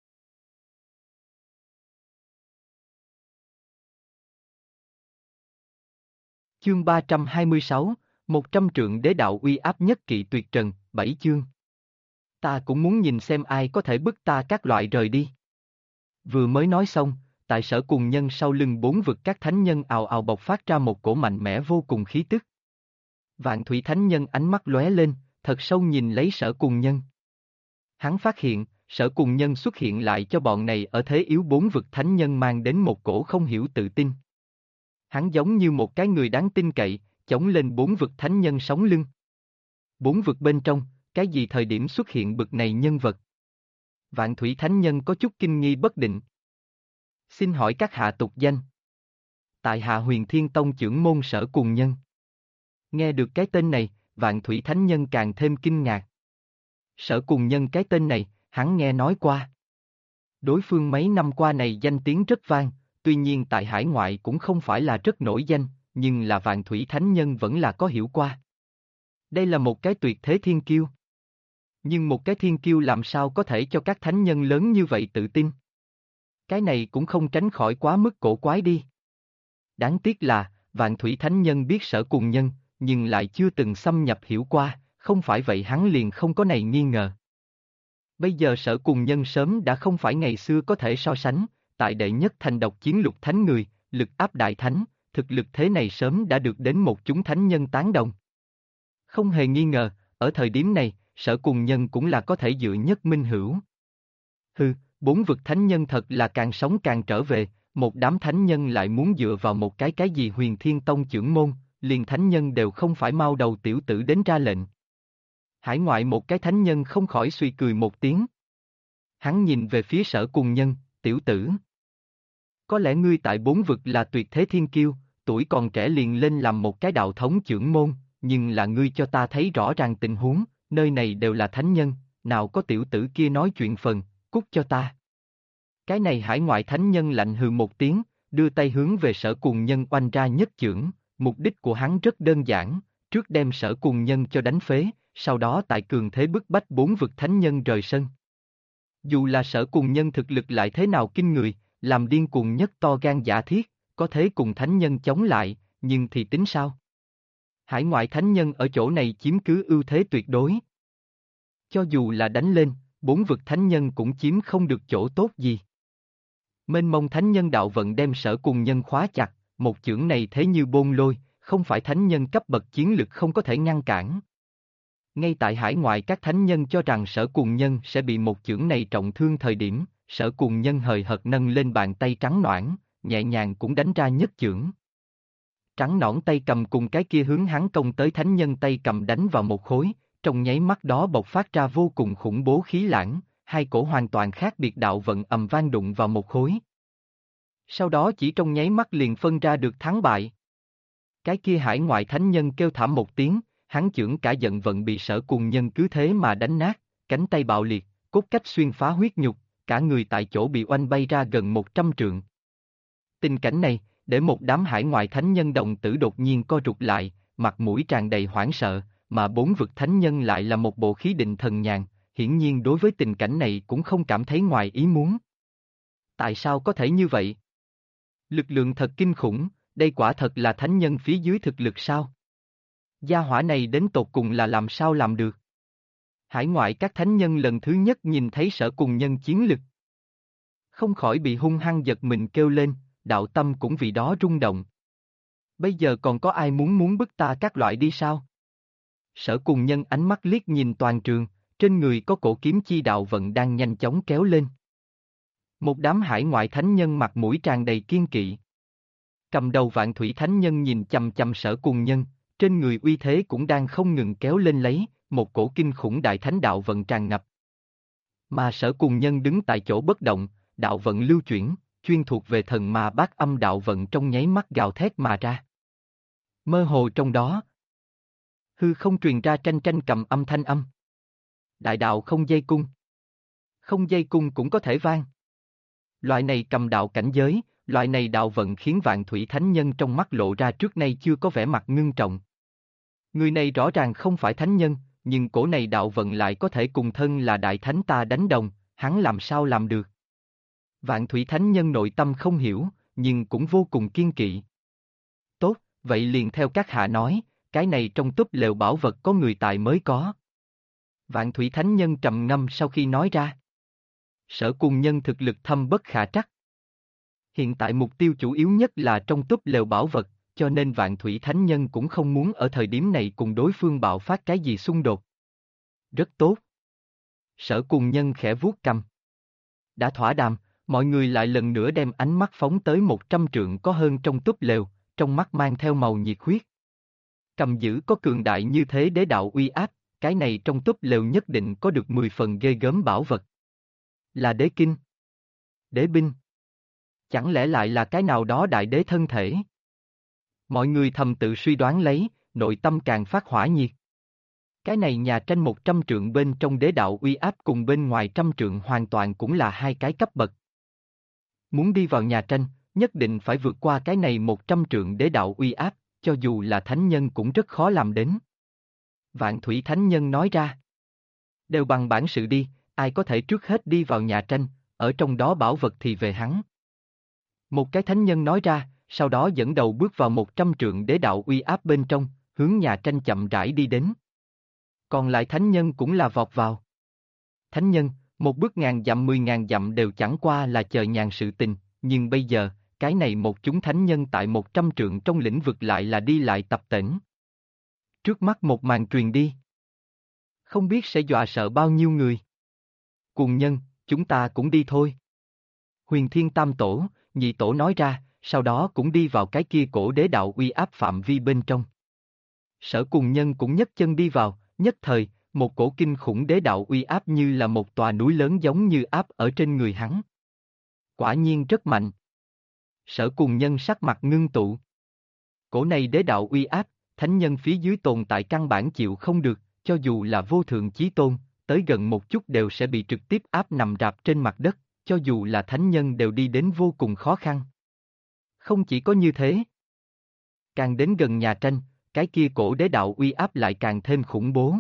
Chương 326, 100 trượng đế đạo uy áp nhất kỵ tuyệt trần, 7 chương. Ta cũng muốn nhìn xem ai có thể bức ta các loại rời đi. Vừa mới nói xong, tại Sở Cùng Nhân sau lưng bốn vực các thánh nhân ào ào bộc phát ra một cổ mạnh mẽ vô cùng khí tức. Vạn thủy thánh nhân ánh mắt lóe lên, thật sâu nhìn lấy Sở Cùng Nhân. Hắn phát hiện, Sở Cùng Nhân xuất hiện lại cho bọn này ở thế yếu bốn vực thánh nhân mang đến một cổ không hiểu tự tin. Hắn giống như một cái người đáng tin cậy, chống lên bốn vực thánh nhân sống lưng. Bốn vực bên trong, cái gì thời điểm xuất hiện bực này nhân vật? Vạn Thủy Thánh Nhân có chút kinh nghi bất định. Xin hỏi các hạ tục danh. Tại hạ Huyền Thiên Tông trưởng môn Sở Cùng Nhân. Nghe được cái tên này, Vạn Thủy Thánh Nhân càng thêm kinh ngạc. Sở Cùng Nhân cái tên này, hắn nghe nói qua. Đối phương mấy năm qua này danh tiếng rất vang, tuy nhiên tại hải ngoại cũng không phải là rất nổi danh, nhưng là Vạn Thủy Thánh Nhân vẫn là có hiểu qua. Đây là một cái tuyệt thế thiên kiêu. Nhưng một cái thiên kiêu làm sao có thể cho các thánh nhân lớn như vậy tự tin? Cái này cũng không tránh khỏi quá mức cổ quái đi. Đáng tiếc là, Vạn Thủy Thánh Nhân biết Sở Cùng Nhân, nhưng lại chưa từng xâm nhập hiểu qua, không phải vậy hắn liền không có này nghi ngờ. Bây giờ Sở Cùng Nhân sớm đã không phải ngày xưa có thể so sánh, tại đệ nhất thành độc chiến lục thánh người, lực áp đại thánh, thực lực thế này sớm đã được đến một chúng thánh nhân tán đồng. Không hề nghi ngờ, ở thời điểm này, Sở Cùng Nhân cũng là có thể dựa nhất minh hữu. Hừ, bốn vực thánh nhân thật là càng sống càng trở về, một đám thánh nhân lại muốn dựa vào một cái gì Huyền Thiên Tông trưởng môn, liền thánh nhân đều không phải mau đầu tiểu tử đến ra lệnh. Hải ngoại một cái thánh nhân không khỏi suy cười một tiếng. Hắn nhìn về phía Sở Cùng Nhân, tiểu tử. Có lẽ ngươi tại bốn vực là tuyệt thế thiên kiêu, tuổi còn trẻ liền lên làm một cái đạo thống trưởng môn, nhưng là ngươi cho ta thấy rõ ràng tình huống, nơi này đều là thánh nhân, nào có tiểu tử kia nói chuyện phần, cút cho ta. Cái này hải ngoại thánh nhân lạnh hừ một tiếng, đưa tay hướng về Sở Cùng Nhân oanh ra nhất chưởng, mục đích của hắn rất đơn giản, trước đem Sở Cùng Nhân cho đánh phế, sau đó tại cường thế bức bách bốn vực thánh nhân rời sân. Dù là Sở Cùng Nhân thực lực lại thế nào kinh người, làm điên cuồng nhất to gan giả thiết, có thế cùng thánh nhân chống lại, nhưng thì tính sao? Hải ngoại thánh nhân ở chỗ này chiếm cứ ưu thế tuyệt đối. Cho dù là đánh lên, bốn vực thánh nhân cũng chiếm không được chỗ tốt gì. Mênh mông thánh nhân đạo vận đem Sở Cùng Nhân khóa chặt, một chưởng này thế như bôn lôi, không phải thánh nhân cấp bậc chiến lực không có thể ngăn cản. Ngay tại hải ngoại các thánh nhân cho rằng Sở Cùng Nhân sẽ bị một chưởng này trọng thương thời điểm, Sở Cùng Nhân hời hợt nâng lên bàn tay trắng ноãn, nhẹ nhàng cũng đánh ra nhất chưởng. Trắng nõn tay cầm cùng cái kia hướng hắn công tới thánh nhân tay cầm đánh vào một khối, trong nháy mắt đó bộc phát ra vô cùng khủng bố khí lãng, hai cổ hoàn toàn khác biệt đạo vận ầm vang đụng vào một khối. Sau đó chỉ trong nháy mắt liền phân ra được thắng bại. Cái kia hải ngoại thánh nhân kêu thảm một tiếng, hắn chưởng cả giận vận bị Sở Cùng Nhân cứ thế mà đánh nát, cánh tay bạo liệt, cốt cách xuyên phá huyết nhục, cả người tại chỗ bị oanh bay ra gần 100 trượng. Tình cảnh này, để một đám hải ngoại thánh nhân đồng tử đột nhiên co rụt lại, mặt mũi tràn đầy hoảng sợ, mà bốn vực thánh nhân lại là một bộ khí định thần nhàn, hiển nhiên đối với tình cảnh này cũng không cảm thấy ngoài ý muốn. Tại sao có thể như vậy? Lực lượng thật kinh khủng, đây quả thật là thánh nhân phía dưới thực lực sao? Gia hỏa này đến tột cùng là làm sao làm được? Hải ngoại các thánh nhân lần thứ nhất nhìn thấy Sở Cùng Nhân chiến lực. Không khỏi bị hung hăng giật mình kêu lên, đạo tâm cũng vì đó rung động. Bây giờ còn có ai muốn bức ta các loại đi sao? Sở Cùng Nhân ánh mắt liếc nhìn toàn trường, trên người có cổ kiếm chi đạo vận đang nhanh chóng kéo lên. Một đám hải ngoại thánh nhân mặt mũi tràn đầy kiên kỵ. Cầm đầu Vạn Thủy Thánh Nhân nhìn chằm chằm Sở Cùng Nhân, trên người uy thế cũng đang không ngừng kéo lên lấy, một cổ kinh khủng đại thánh đạo vận tràn ngập. Mà Sở Cùng Nhân đứng tại chỗ bất động, đạo vận lưu chuyển, chuyên thuộc về thần ma bát âm đạo vận trong nháy mắt gào thét mà ra. Mơ hồ trong đó, hư không truyền ra tranh tranh cầm âm thanh âm. Đại đạo không dây cung. Không dây cung cũng có thể vang. Loại này cầm đạo cảnh giới, loại này đạo vận khiến Vạn Thủy Thánh Nhân trong mắt lộ ra trước nay chưa có vẻ mặt ngưng trọng. Người này rõ ràng không phải thánh nhân, nhưng cổ này đạo vận lại có thể cùng thân là đại thánh ta đánh đồng, hắn làm sao làm được? Vạn Thủy Thánh Nhân nội tâm không hiểu, nhưng cũng vô cùng kiên kỵ. Tốt, vậy liền theo các hạ nói, cái này trong túp lều bảo vật có người tài mới có. Vạn Thủy Thánh Nhân trầm ngâm sau khi nói ra. Sở Cùng Nhân thực lực thâm bất khả trắc. Hiện tại mục tiêu chủ yếu nhất là trong túp lều bảo vật, cho nên Vạn Thủy Thánh Nhân cũng không muốn ở thời điểm này cùng đối phương bạo phát cái gì xung đột. Rất tốt. Sở Cùng Nhân khẽ vuốt cầm. Đã thỏa đàm, mọi người lại lần nữa đem ánh mắt phóng tới 100 trượng có hơn trong túp lều, trong mắt mang theo màu nhiệt huyết. Cầm giữ có cường đại như thế đế đạo uy áp, cái này trong túp lều nhất định có được 10 phần ghê gớm bảo vật. Là đế kinh. Đế binh. Chẳng lẽ lại là cái nào đó đại đế thân thể? Mọi người thầm tự suy đoán lấy, nội tâm càng phát hỏa nhiệt. Cái này nhà tranh 100 trượng bên trong đế đạo uy áp cùng bên ngoài trăm trượng hoàn toàn cũng là hai cái cấp bậc. Muốn đi vào nhà tranh, nhất định phải vượt qua cái này 100 trượng đế đạo uy áp, cho dù là thánh nhân cũng rất khó làm đến. Vạn Thủy Thánh Nhân nói ra. Đều bằng bản sự đi, ai có thể trước hết đi vào nhà tranh, ở trong đó bảo vật thì về hắn. Một cái thánh nhân nói ra, sau đó dẫn đầu bước vào 100 trượng đế đạo uy áp bên trong, hướng nhà tranh chậm rãi đi đến. Còn lại thánh nhân cũng là vọt vào. Thánh nhân, một bước ngàn dặm 10.000 dặm đều chẳng qua là chờ nhàn sự tình, nhưng bây giờ, cái này một chúng thánh nhân tại 100 trượng trong lĩnh vực lại là đi lại tập tễnh. Trước mắt một màn truyền đi. Không biết sẽ dọa sợ bao nhiêu người. Cuồng nhân, chúng ta cũng đi thôi. Huyền Thiên Tam Tổ, Nhị Tổ nói ra, sau đó cũng đi vào cái kia cổ đế đạo uy áp phạm vi bên trong. Sở Cuồng Nhân cũng nhấc chân đi vào, nhất thời, một cổ kinh khủng đế đạo uy áp như là một tòa núi lớn giống như áp ở trên người hắn. Quả nhiên rất mạnh. Sở Cuồng Nhân sắc mặt ngưng tụ. Cổ này đế đạo uy áp, thánh nhân phía dưới tồn tại căn bản chịu không được, cho dù là vô thượng chí tôn, tới gần một chút đều sẽ bị trực tiếp áp nằm rạp trên mặt đất, cho dù là thánh nhân đều đi đến vô cùng khó khăn. Không chỉ có như thế. Càng đến gần nhà tranh, cái kia cổ đế đạo uy áp lại càng thêm khủng bố.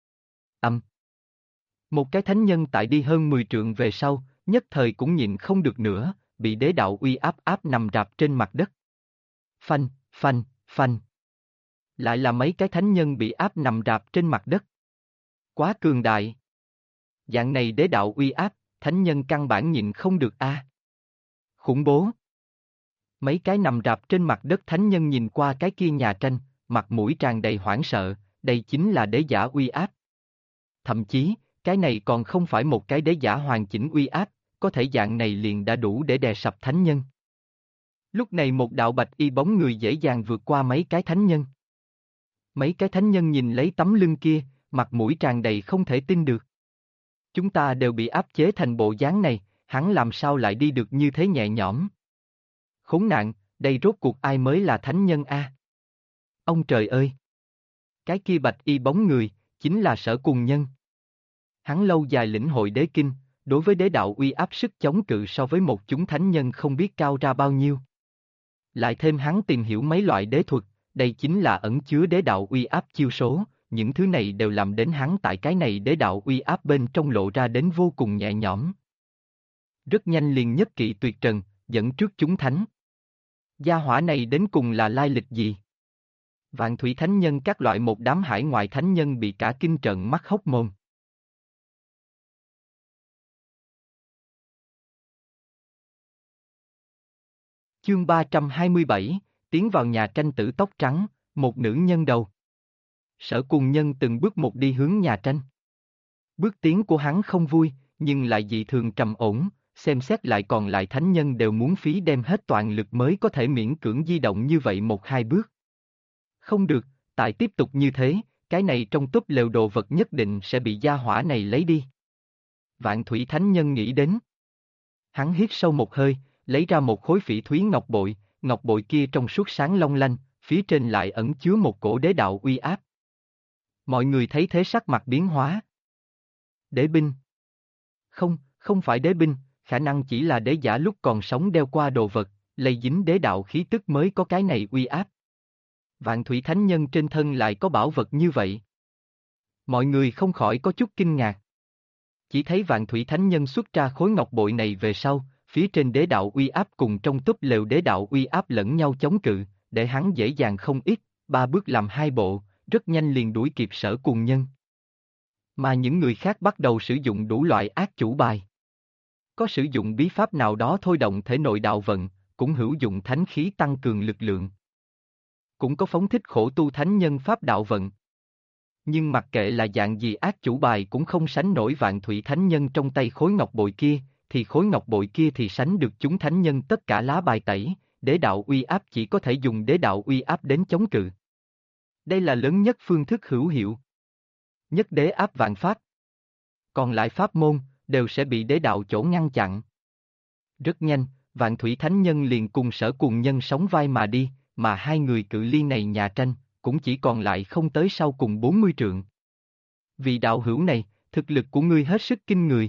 Một cái thánh nhân tại đi hơn 10 trượng về sau, nhất thời cũng nhịn không được nữa, bị đế đạo uy áp nằm rạp trên mặt đất. Phanh, phanh, phanh. Lại là mấy cái thánh nhân bị áp nằm rạp trên mặt đất. Quá cường đại. Dạng này đế đạo uy áp, thánh nhân căn bản nhịn không được a. Khủng bố. Mấy cái nằm rạp trên mặt đất thánh nhân nhìn qua cái kia nhà tranh, mặt mũi tràn đầy hoảng sợ, đây chính là đế giả uy áp. Thậm chí, cái này còn không phải một cái đế giả hoàn chỉnh uy áp, có thể dạng này liền đã đủ để đè sập thánh nhân. Lúc này một đạo bạch y bóng người dễ dàng vượt qua mấy cái thánh nhân. Mấy cái thánh nhân nhìn lấy tấm lưng kia, mặt mũi tràn đầy không thể tin được. Chúng ta đều bị áp chế thành bộ dáng này, hắn làm sao lại đi được như thế nhẹ nhõm. Khốn nạn, đây rốt cuộc ai mới là thánh nhân a? Ông trời ơi! Cái kia bạch y bóng người, chính là Sở Cuồng Nhân. Hắn lâu dài lĩnh hội đế kinh, đối với đế đạo uy áp sức chống cự so với một chúng thánh nhân không biết cao ra bao nhiêu. Lại thêm hắn tìm hiểu mấy loại đế thuật, đây chính là ẩn chứa đế đạo uy áp chiêu số, những thứ này đều làm đến hắn tại cái này đế đạo uy áp bên trong lộ ra đến vô cùng nhẹ nhõm. Rất nhanh liền nhất kỵ tuyệt trần, dẫn trước chúng thánh. Gia hỏa này đến cùng là lai lịch gì? Vạn Thủy Thánh Nhân các loại một đám hải ngoại thánh nhân bị cả kinh trợn mắt hốc mồm. Chương 327, tiến vào nhà tranh tử tóc trắng, một nữ nhân đầu. Sở Cuồng Nhân từng bước một đi hướng nhà tranh. Bước tiến của hắn không vui, nhưng lại dị thường trầm ổn, xem xét lại còn lại thánh nhân đều muốn phí đem hết toàn lực mới có thể miễn cưỡng di động như vậy một hai bước. Không được, tại tiếp tục như thế, cái này trong túp lều đồ vật nhất định sẽ bị gia hỏa này lấy đi. Vạn Thủy Thánh Nhân nghĩ đến. Hắn hít sâu một hơi, lấy ra một khối phỉ thúy ngọc bội kia trong suốt sáng long lanh, phía trên lại ẩn chứa một cổ đế đạo uy áp. Mọi người thấy thế sắc mặt biến hóa. Đế binh. Không phải đế binh, khả năng chỉ là đế giả lúc còn sống đeo qua đồ vật, lây dính đế đạo khí tức mới có cái này uy áp. Vạn Thủy Thánh Nhân trên thân lại có bảo vật như vậy. Mọi người không khỏi có chút kinh ngạc. Chỉ thấy Vạn Thủy Thánh Nhân xuất ra khối ngọc bội này về sau, phía trên đế đạo uy áp cùng trong túp lều đế đạo uy áp lẫn nhau chống cự, để hắn dễ dàng không ít, 3 bước làm 2 bộ, rất nhanh liền đuổi kịp Sở Cuồng Nhân. Mà những người khác bắt đầu sử dụng đủ loại ác chủ bài. Có sử dụng bí pháp nào đó thôi động thể nội đạo vận, cũng hữu dụng thánh khí tăng cường lực lượng. Cũng có phóng thích khổ tu thánh nhân pháp đạo vận. Nhưng mặc kệ là dạng gì ác chủ bài cũng không sánh nổi Vạn Thủy Thánh Nhân trong tay khối ngọc bội kia, thì khối ngọc bội kia thì sánh được chúng thánh nhân tất cả lá bài tẩy, đế đạo uy áp chỉ có thể dùng đế đạo uy áp đến chống cự. Đây là lớn nhất phương thức hữu hiệu. Nhất đế áp vạn pháp. Còn lại pháp môn, đều sẽ bị đế đạo chỗ ngăn chặn. Rất nhanh, Vạn Thủy Thánh Nhân liền cùng Sở Cùng Nhân sóng vai mà đi, mà hai người cự ly này nhà tranh, cũng chỉ còn lại không tới sau cùng 40 trượng. Vị đạo hữu này, thực lực của ngươi hết sức kinh người.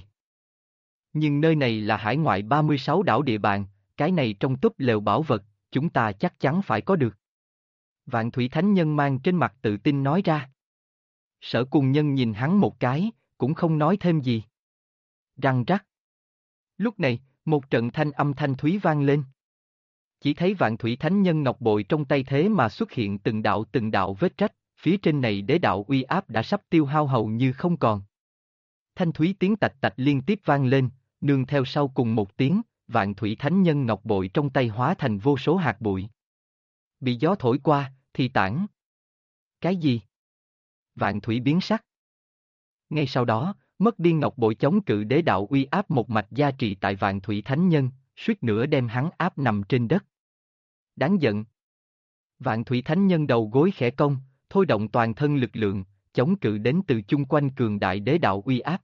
Nhưng nơi này là hải ngoại 36 đảo địa bàn, cái này trong túp lều bảo vật, chúng ta chắc chắn phải có được. Vạn Thủy Thánh Nhân mang trên mặt tự tin nói ra. Sở Cùng Nhân nhìn hắn một cái, cũng không nói thêm gì. Răng rắc. Lúc này, một trận âm thanh thúy vang lên. Chỉ thấy Vạn Thủy Thánh Nhân ngọc bội trong tay thế mà xuất hiện từng đạo vết rách, phía trên này đế đạo uy áp đã sắp tiêu hao hầu như không còn. Thanh thúy tiếng tạch tạch liên tiếp vang lên, nương theo sau cùng một tiếng, Vạn Thủy Thánh Nhân ngọc bội trong tay hóa thành vô số hạt bụi. Bị gió thổi qua, thì tản. Cái gì? Vạn Thủy biến sắc. Ngay sau đó, mất đi ngọc bội chống cự đế đạo uy áp một mạch gia trị tại Vạn Thủy Thánh Nhân, suýt nữa đem hắn áp nằm trên đất. Đáng giận. Vạn Thủy Thánh Nhân đầu gối khẽ cong, thôi động toàn thân lực lượng, chống cự đến từ chung quanh cường đại đế đạo uy áp.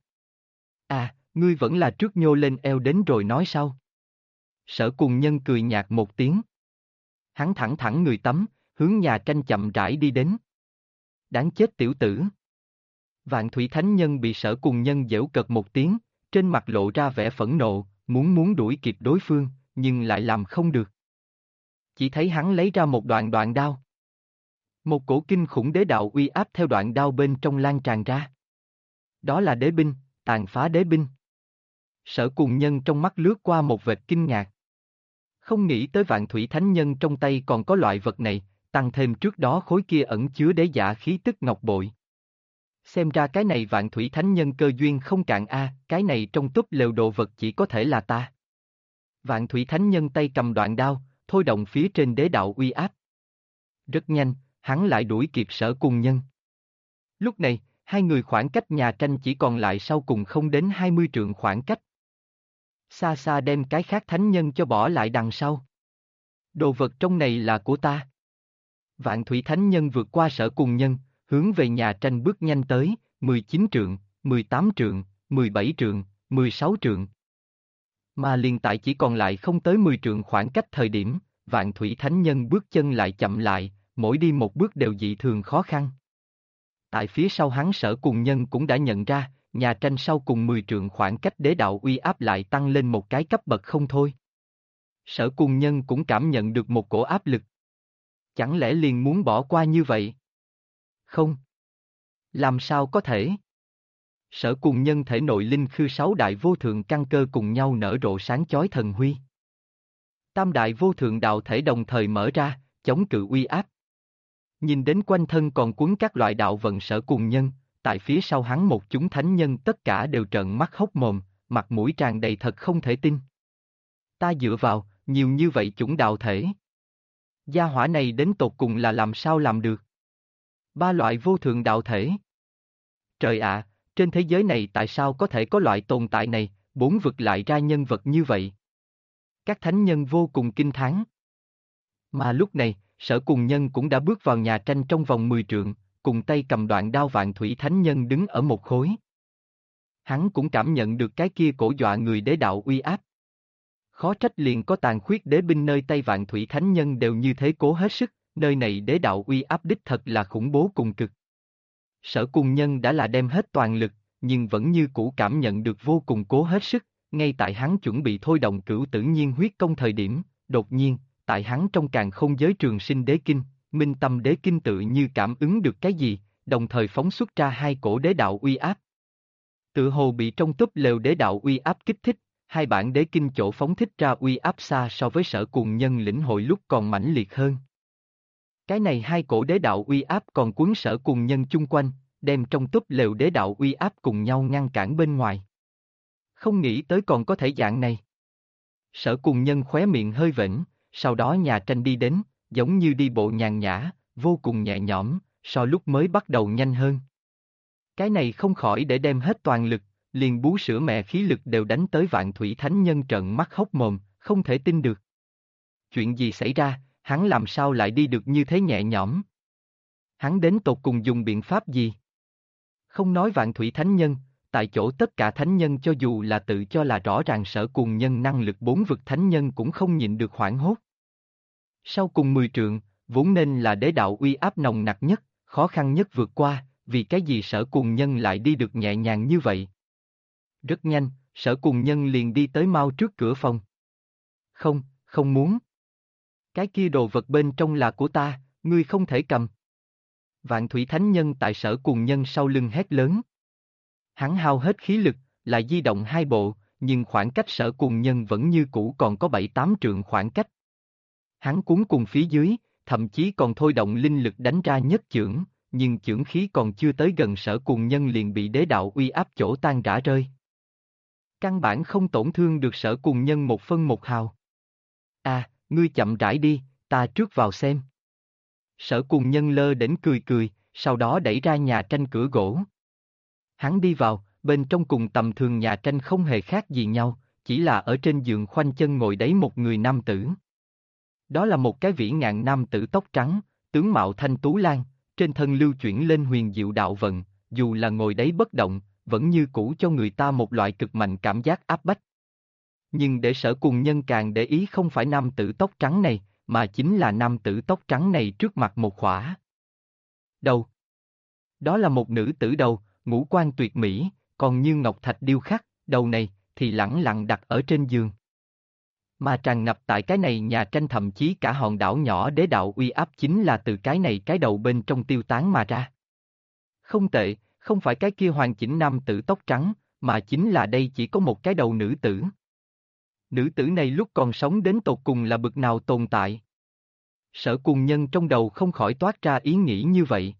À, ngươi vẫn là trước nhô lên eo đến rồi nói sau. Sở Cùng Nhân cười nhạt một tiếng. Hắn thẳng thẳng người tắm, hướng nhà tranh chậm rãi đi đến. Đáng chết tiểu tử. Vạn Thủy Thánh Nhân bị Sở Cùng Nhân giễu cợt một tiếng, trên mặt lộ ra vẻ phẫn nộ, muốn đuổi kịp đối phương, nhưng lại làm không được. Chỉ thấy hắn lấy ra một đoạn đao. Một cổ kinh khủng đế đạo uy áp theo đoạn đao bên trong lan tràn ra. Đó là đế binh, tàn phá đế binh. Sở Cùng Nhân trong mắt lướt qua một vệt kinh ngạc. Không nghĩ tới Vạn Thủy Thánh Nhân trong tay còn có loại vật này, tăng thêm trước đó khối kia ẩn chứa đế giả khí tức ngọc bội. Xem ra cái này Vạn Thủy Thánh Nhân cơ duyên không cạn cái này trong túp lều đồ vật chỉ có thể là ta. Vạn Thủy Thánh Nhân tay cầm đoạn đao, thôi động phía trên đế đạo uy áp. Rất nhanh, hắn lại đuổi kịp Sở Cùng Nhân. Lúc này, hai người khoảng cách nhà tranh chỉ còn lại sau cùng không đến 20 trượng khoảng cách. Xa xa đem cái khác thánh nhân cho bỏ lại đằng sau. Đồ vật trong này là của ta. Vạn Thủy Thánh Nhân vượt qua Sở Cùng Nhân, hướng về nhà tranh bước nhanh tới, 19 trượng, 18 trượng, 17 trượng, 16 trượng. Mà liền tại chỉ còn lại không tới 10 trượng khoảng cách thời điểm, Vạn Thủy Thánh Nhân bước chân lại chậm lại, mỗi đi một bước đều dị thường khó khăn. Tại phía sau hắn Sở Cùng Nhân cũng đã nhận ra, nhà tranh sau cùng 10 trượng khoảng cách đế đạo uy áp lại tăng lên một cái cấp bậc không thôi. Sở Cùng Nhân cũng cảm nhận được một cổ áp lực. Chẳng lẽ liền muốn bỏ qua như vậy? Không. Làm sao có thể? Sở Cùng Nhân thể nội linh khư 6 đại vô thượng căn cơ cùng nhau nở rộ sáng chói thần huy. Tam đại vô thượng đạo thể đồng thời mở ra, chống cự uy áp. Nhìn đến quanh thân còn cuốn các loại đạo vận Sở Cùng Nhân, tại phía sau hắn một chúng thánh nhân tất cả đều trợn mắt hốc mồm, mặt mũi tràn đầy thật không thể tin. Ta dựa vào, nhiều như vậy chủng đạo thể. Gia hỏa này đến tột cùng là làm sao làm được? 3 loại vô thượng đạo thể. Trời ạ, trên thế giới này tại sao có thể có loại tồn tại này, 4 vực lại ra nhân vật như vậy? Các thánh nhân vô cùng kinh thán. Mà lúc này, Sở Cùng Nhân cũng đã bước vào nhà tranh trong vòng 10 trượng, cùng tay cầm đoạn đao Vạn Thủy Thánh Nhân đứng ở một khối. Hắn cũng cảm nhận được cái kia cổ dọa người đế đạo uy áp. Khó trách liền có tàn khuyết đế binh nơi tay Vạn Thủy Thánh Nhân đều như thế cố hết sức, nơi này đế đạo uy áp đích thật là khủng bố cùng cực. Sở Cùng Nhân đã là đem hết toàn lực, nhưng vẫn như cũ cảm nhận được vô cùng cố hết sức, ngay tại hắn chuẩn bị thôi động Cửu Tử Nhiên huyết công thời điểm, đột nhiên, tại hắn trong càn khôn giới Trường Sinh Đế Kinh, Minh Tâm Đế Kinh tự như cảm ứng được cái gì, đồng thời phóng xuất ra hai cổ đế đạo uy áp. Tự hồ bị trong túp lều đế đạo uy áp kích thích, hai bản đế kinh chỗ phóng thích ra uy áp xa so với Sở Cùng Nhân lĩnh hội lúc còn mãnh liệt hơn. Cái này hai cổ đế đạo uy áp còn cuốn Sở Cùng Nhân chung quanh, đem trong túp lều đế đạo uy áp cùng nhau ngăn cản bên ngoài. Không nghĩ tới còn có thể dạng này. Sở Cùng Nhân khóe miệng hơi vểnh, sau đó nhà tranh đi đến, giống như đi bộ nhàn nhã, vô cùng nhẹ nhõm, so lúc mới bắt đầu nhanh hơn. Cái này không khỏi để đem hết toàn lực, liền bú sữa mẹ khí lực đều đánh tới Vạn Thủy Thánh Nhân trợn mắt hốc mồm, không thể tin được. Chuyện gì xảy ra, hắn làm sao lại đi được như thế nhẹ nhõm? Hắn đến tột cùng dùng biện pháp gì? Không nói Vạn Thủy Thánh Nhân, tại chỗ tất cả thánh nhân cho dù là tự cho là rõ ràng Sở Cùng Nhân năng lực 4 vực thánh nhân cũng không nhịn được hoảng hốt. Sau cùng 10 trượng, vốn nên là đế đạo uy áp nồng nặc nhất, khó khăn nhất vượt qua, vì cái gì Sở Cùng Nhân lại đi được nhẹ nhàng như vậy? Rất nhanh, Sở Cùng Nhân liền đi tới mau trước cửa phòng. Không, không muốn. Cái kia đồ vật bên trong là của ta, ngươi không thể cầm. Vạn Thủy Thánh Nhân tại Sở Cùng Nhân sau lưng hét lớn. Hắn hao hết khí lực, lại di động 2 bộ, nhưng khoảng cách Sở Cùng Nhân vẫn như cũ còn có 7-8 trượng khoảng cách. Hắn cuốn cùng phía dưới, thậm chí còn thôi động linh lực đánh ra nhất chưởng, nhưng chưởng khí còn chưa tới gần Sở Cùng Nhân liền bị đế đạo uy áp chỗ tan rã rơi. Căn bản không tổn thương được Sở Cùng Nhân một phân một hào. À, ngươi chậm rãi đi, ta trước vào xem. Sở Cùng Nhân lơ đễnh cười cười, sau đó đẩy ra nhà tranh cửa gỗ. Hắn đi vào, bên trong cùng tầm thường nhà tranh không hề khác gì nhau, chỉ là ở trên giường khoanh chân ngồi đấy một người nam tử. Đó là một cái vĩ ngạn nam tử tóc trắng, tướng mạo thanh tú lan, trên thân lưu chuyển lên huyền diệu đạo vận, dù là ngồi đấy bất động, vẫn như cũ cho người ta một loại cực mạnh cảm giác áp bách. Nhưng để Sở Cùng Nhân càng để ý không phải nam tử tóc trắng này, mà chính là nam tử tóc trắng này trước mặt một khỏa đầu. Đó là một nữ tử đầu, ngũ quan tuyệt mỹ, còn như ngọc thạch điêu khắc, đầu này thì lẳng lặng đặt ở trên giường. Mà tràn ngập tại cái này nhà tranh thậm chí cả hòn đảo nhỏ đế đạo uy áp chính là từ cái này cái đầu bên trong tiêu tán mà ra. Không tệ, không phải cái kia hoàn chỉnh nam tử tóc trắng, mà chính là đây chỉ có một cái đầu nữ tử. Nữ tử này lúc còn sống đến tột cùng là bực nào tồn tại. Sở Cùng Nhân trong đầu không khỏi toát ra ý nghĩ như vậy.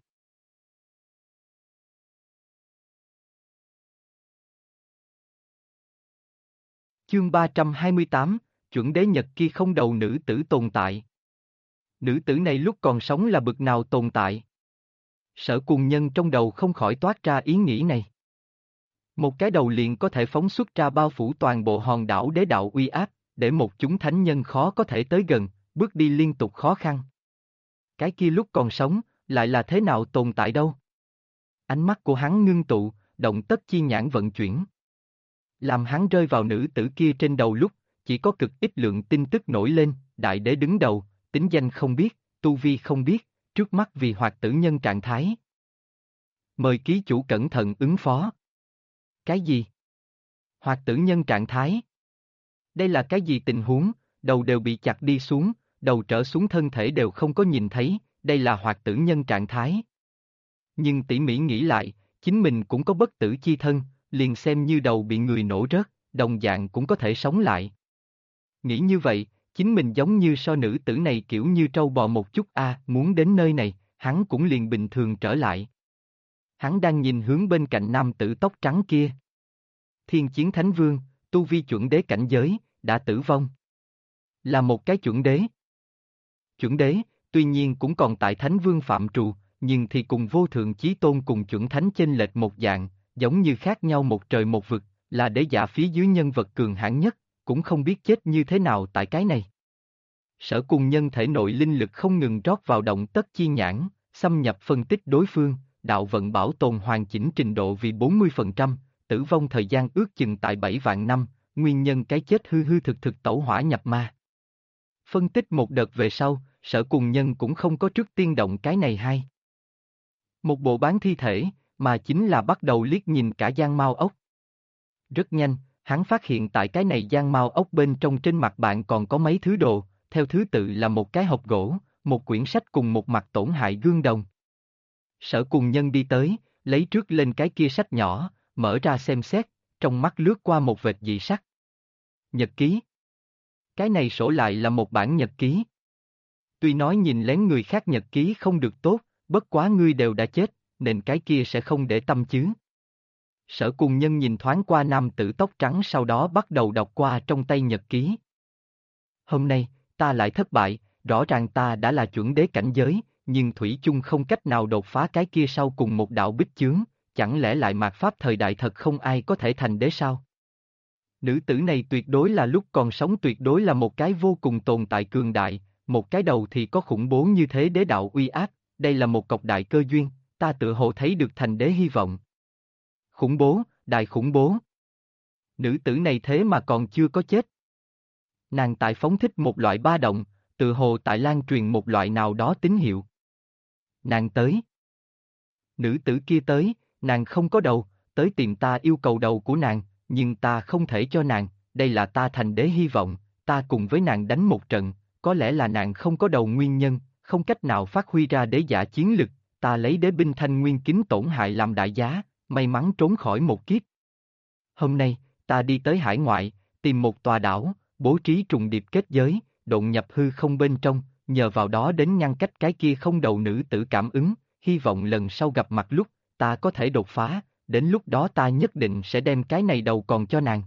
Chương 328, chuẩn đế nhật kia không đầu nữ tử tồn tại. Nữ tử này lúc còn sống là bực nào tồn tại. Sở Cùng Nhân trong đầu không khỏi toát ra ý nghĩ này. Một cái đầu liền có thể phóng xuất ra bao phủ toàn bộ hòn đảo đế đạo uy áp, để một chúng thánh nhân khó có thể tới gần, bước đi liên tục khó khăn. Cái kia lúc còn sống, lại là thế nào tồn tại đâu? Ánh mắt của hắn ngưng tụ, động tất chi nhãn vận chuyển. Làm hắn rơi vào nữ tử kia trên đầu lúc, chỉ có cực ít lượng tin tức nổi lên, đại đế đứng đầu, tính danh không biết, tu vi không biết, trước mắt vì hoạt tử nhân trạng thái. Mời ký chủ cẩn thận ứng phó. Cái gì? Hoạt tử nhân trạng thái? Đây là cái gì tình huống, đầu đều bị chặt đi xuống, đầu trở xuống thân thể đều không có nhìn thấy, đây là hoạt tử nhân trạng thái. Nhưng tỉ mỉ nghĩ lại, chính mình cũng có bất tử chi thân, liền xem như đầu bị người nổ rớt, đồng dạng cũng có thể sống lại. Nghĩ như vậy, chính mình giống như so nữ tử này kiểu như trâu bò một chút muốn đến nơi này, hắn cũng liền bình thường trở lại. Hắn đang nhìn hướng bên cạnh nam tử tóc trắng kia. Thiên Chiến Thánh Vương, tu vi chuẩn đế cảnh giới, đã tử vong. Là một cái chuẩn đế. Chuẩn đế, tuy nhiên cũng còn tại Thánh Vương phạm trù, nhưng thì cùng vô thượng chí tôn cùng chuẩn thánh chênh lệch một dạng, giống như khác nhau một trời một vực, là đế giả phía dưới nhân vật cường hãn nhất, cũng không biết chết như thế nào tại cái này. Sở Cùng Nhân thể nội linh lực không ngừng rót vào động tất chi nhãn, xâm nhập phân tích đối phương, đạo vận bảo tồn hoàn chỉnh trình độ vì 40%, tử vong thời gian ước chừng tại 7 vạn năm, nguyên nhân cái chết hư hư thực thực tẩu hỏa nhập ma. Phân tích một đợt về sau, Sở Cùng Nhân cũng không có trước tiên động cái này hay. Một bộ bán thi thể, mà chính là bắt đầu liếc nhìn cả giang mao ốc. Rất nhanh, hắn phát hiện tại cái này giang mao ốc bên trong trên mặt bạn còn có mấy thứ đồ, theo thứ tự là một cái hộp gỗ, một quyển sách cùng một mặt tổn hại gương đồng. Sở Cùng Nhân đi tới, lấy trước lên cái kia sách nhỏ, mở ra xem xét, trong mắt lướt qua một vệt dị sắc. Nhật ký. Cái này sổ lại là một bản nhật ký. Tuy nói nhìn lén người khác nhật ký không được tốt, bất quá ngươi đều đã chết, nên cái kia sẽ không để tâm chứ. Sở Cùng Nhân nhìn thoáng qua nam tử tóc trắng sau đó bắt đầu đọc qua trong tay nhật ký. Hôm nay, ta lại thất bại, rõ ràng ta đã là chuẩn đế cảnh giới, nhưng thủy chung không cách nào đột phá cái kia sau cùng một đạo bích chướng, chẳng lẽ lại mạt pháp thời đại thật không ai có thể thành đế sao? Nữ tử này tuyệt đối là lúc còn sống tuyệt đối là một cái vô cùng tồn tại cường đại, một cái đầu thì có khủng bố như thế đế đạo uy áp, đây là một cọc đại cơ duyên, ta tự hồ thấy được thành đế hy vọng. Khủng bố, đại khủng bố. Nữ tử này thế mà còn chưa có chết. Nàng tại phóng thích một loại ba động, tự hồ tại lan truyền một loại nào đó tín hiệu. Nàng tới. Nữ tử kia tới, nàng không có đầu, tới tìm ta yêu cầu đầu của nàng, nhưng ta không thể cho nàng, đây là ta thành đế hy vọng, ta cùng với nàng đánh một trận, có lẽ là nàng không có đầu nguyên nhân, không cách nào phát huy ra đế giả chiến lực, ta lấy đế binh thanh nguyên kính tổn hại làm đại giá, may mắn trốn khỏi một kiếp. Hôm nay, ta đi tới hải ngoại, tìm một tòa đảo, bố trí trùng điệp kết giới, độn nhập hư không bên trong, nhờ vào đó đến ngăn cách cái kia không đầu nữ tử cảm ứng, hy vọng lần sau gặp mặt lúc, ta có thể đột phá, đến lúc đó ta nhất định sẽ đem cái này đầu còn cho nàng.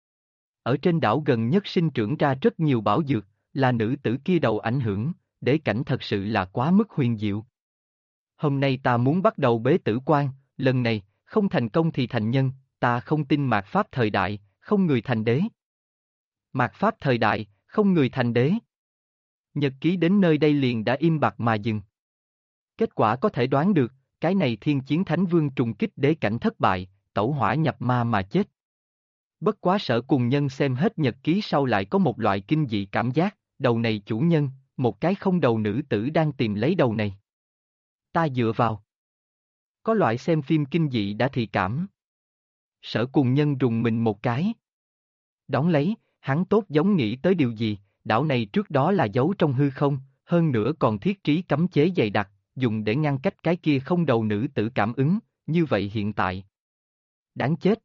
Ở trên đảo gần nhất sinh trưởng ra rất nhiều bảo dược, là nữ tử kia đầu ảnh hưởng, đế cảnh thật sự là quá mức huyền diệu. Hôm nay ta muốn bắt đầu bế tử quan, lần này, không thành công thì thành nhân, ta không tin mạt pháp thời đại, không người thành đế. Mạt pháp thời đại, không người thành đế. Nhật ký đến nơi đây liền đã im bặt mà dừng. Kết quả có thể đoán được, cái này thiên chiến thánh vương trùng kích đế cảnh thất bại, tẩu hỏa nhập ma mà chết. Bất quá Sở Cùng Nhân xem hết nhật ký sau lại có một loại kinh dị cảm giác, đầu này chủ nhân, một cái không đầu nữ tử đang tìm lấy đầu này. Ta dựa vào. Có loại xem phim kinh dị đã thị cảm. Sở Cùng Nhân rùng mình một cái. Đón lấy, hắn tốt giống nghĩ tới điều gì, đảo này trước đó là giấu trong hư không, hơn nữa còn thiết trí cấm chế dày đặc, dùng để ngăn cách cái kia không đầu nữ tử cảm ứng, như vậy hiện tại. Đáng chết.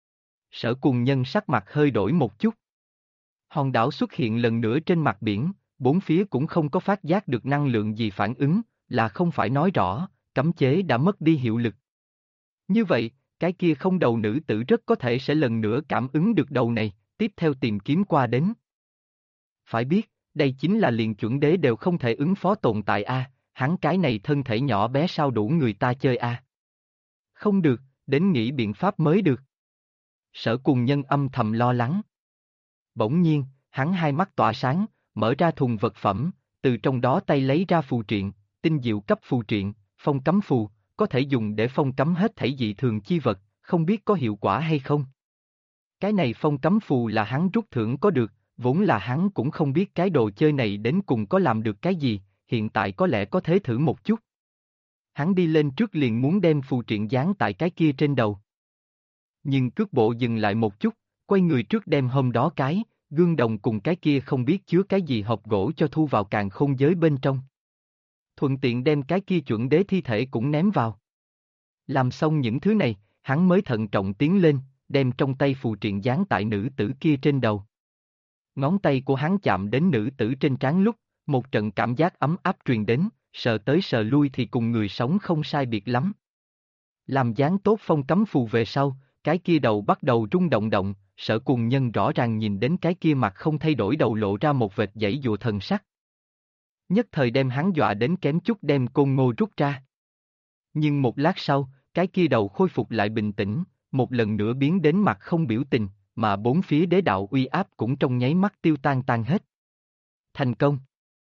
Sở Cùng Nhân sắc mặt hơi đổi một chút. Hòn đảo xuất hiện lần nữa trên mặt biển, bốn phía cũng không có phát giác được năng lượng gì phản ứng, là không phải nói rõ, cấm chế đã mất đi hiệu lực. Như vậy, cái kia không đầu nữ tử rất có thể sẽ lần nữa cảm ứng được đầu này, tiếp theo tìm kiếm qua đến. Phải biết, đây chính là liền chuẩn đế đều không thể ứng phó tồn tại a, hắn cái này thân thể nhỏ bé sao đủ người ta chơi a. Không được, đến nghĩ biện pháp mới được. Sở Cùng Nhân âm thầm lo lắng. Bỗng nhiên, hắn hai mắt tỏa sáng, mở ra thùng vật phẩm, từ trong đó tay lấy ra phù triện, tinh diệu cấp phù triện, phong cấm phù, có thể dùng để phong cấm hết thảy dị thường chi vật, không biết có hiệu quả hay không. Cái này phong cấm phù là hắn rút thưởng có được, vốn là hắn cũng không biết cái đồ chơi này đến cùng có làm được cái gì, hiện tại có lẽ có thể thử một chút. Hắn đi lên trước liền muốn đem phù triện dán tại cái kia trên đầu. Nhưng cước bộ dừng lại một chút, quay người trước đem hôm đó cái, gương đồng cùng cái kia không biết chứa cái gì hộp gỗ cho thu vào càn khôn giới bên trong. Thuận tiện đem cái kia chuẩn đế thi thể cũng ném vào. Làm xong những thứ này, hắn mới thận trọng tiến lên, đem trong tay phù triện dán tại nữ tử kia trên đầu. Ngón tay của hắn chạm đến nữ tử trên trán lúc, một trận cảm giác ấm áp truyền đến, sờ tới sờ lui thì cùng người sống không sai biệt lắm. Làm dán tốt phong cấm phù về sau, cái kia đầu bắt đầu rung động động, Sở Cùng Nhân rõ ràng nhìn đến cái kia mặt không thay đổi đầu lộ ra một vệt giãy giụa thần sắc. Nhất thời đem hắn dọa đến kém chút đem côn ngô rút ra. Nhưng một lát sau, cái kia đầu khôi phục lại bình tĩnh, một lần nữa biến đến mặt không biểu tình, mà bốn phía đế đạo uy áp cũng trong nháy mắt tiêu tan hết. Thành công.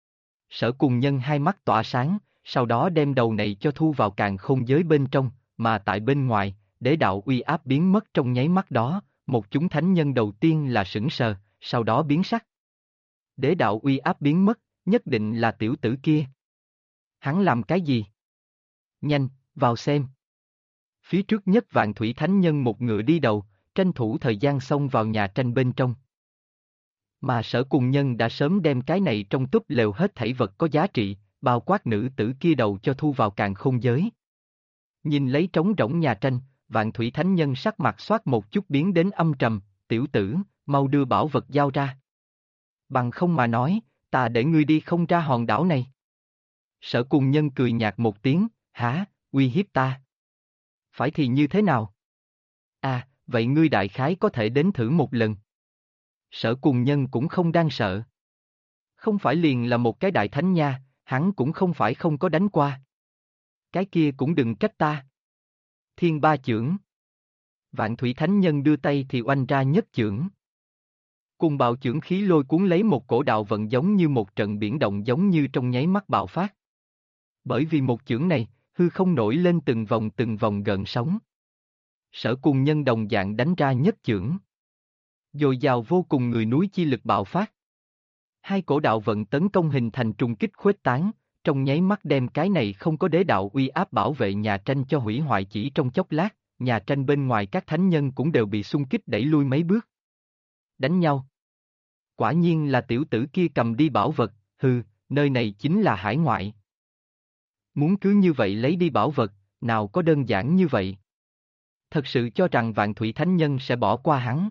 Sở Cùng Nhân hai mắt tỏa sáng, sau đó đem đầu này cho thu vào càn khôn giới bên trong, mà tại bên ngoài, đế đạo uy áp biến mất trong nháy mắt đó, một chúng thánh nhân đầu tiên là sững sờ, sau đó biến sắc. Đế đạo uy áp biến mất, nhất định là tiểu tử kia. Hắn làm cái gì? Nhanh, vào xem. Phía trước nhất Vạn Thủy Thánh Nhân một ngựa đi đầu, tranh thủ thời gian xông vào nhà tranh bên trong. Mà Sở Cùng Nhân đã sớm đem cái này trong túp lều hết thảy vật có giá trị, bao quát nữ tử kia đầu cho thu vào càn khôn giới. Nhìn lấy trống rỗng nhà tranh, Vạn Thủy Thánh Nhân sắc mặt xoát một chút biến đến âm trầm, tiểu tử, mau đưa bảo vật giao ra. Bằng không mà nói, ta để ngươi đi không ra hòn đảo này. Sở Cùng Nhân cười nhạt một tiếng, hả, uy hiếp ta. Phải thì như thế nào? À, vậy ngươi đại khái có thể đến thử một lần. Sở Cùng Nhân cũng không đang sợ. Không phải liền là một cái đại thánh nha, hắn cũng không phải không có đánh qua. Cái kia cũng đừng trách ta. Thiên ba chưởng. Vạn Thủy Thánh Nhân đưa tay thì oanh ra nhất chưởng. Cùng bạo chưởng khí lôi cuốn lấy một cổ đạo vận giống như một trận biển động giống như trong nháy mắt bạo phát. Bởi vì một chưởng này, hư không nổi lên từng vòng gợn sóng. Sở Cùng Nhân đồng dạng đánh ra nhất chưởng. Dồi dào vô cùng người núi chi lực bạo phát. Hai cổ đạo vận tấn công hình thành trùng kích khuếch tán, trong nháy mắt đem cái này không có đế đạo uy áp bảo vệ nhà tranh cho hủy hoại chỉ trong chốc lát, nhà tranh bên ngoài các thánh nhân cũng đều bị xung kích đẩy lui mấy bước. Đánh nhau. Quả nhiên là tiểu tử kia cầm đi bảo vật, hừ, nơi này chính là hải ngoại. Muốn cứ như vậy lấy đi bảo vật, nào có đơn giản như vậy. Thật sự cho rằng Vạn Thủy Thánh Nhân sẽ bỏ qua hắn.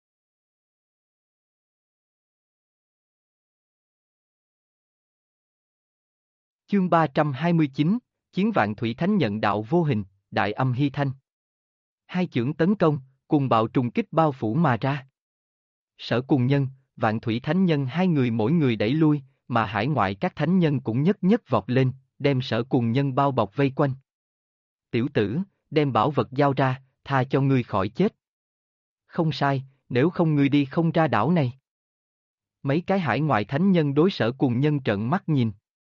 Chương 329, Chiến Vạn Thủy Thánh Nhận đạo vô hình, Đại Âm Hy Thanh. Hai chưởng tấn công, cùng bạo trùng kích bao phủ mà ra. Sở Cùng Nhân, Vạn Thủy Thánh Nhân hai người mỗi người đẩy lui, mà hải ngoại các thánh nhân cũng nhất nhất vọt lên, đem Sở Cùng Nhân bao bọc vây quanh. Tiểu tử, đem bảo vật giao ra, tha cho ngươi khỏi chết. Không sai, nếu không ngươi đi không ra đảo này. Mấy cái hải ngoại thánh nhân đối Sở Cùng Nhân trợn mắt nhìn.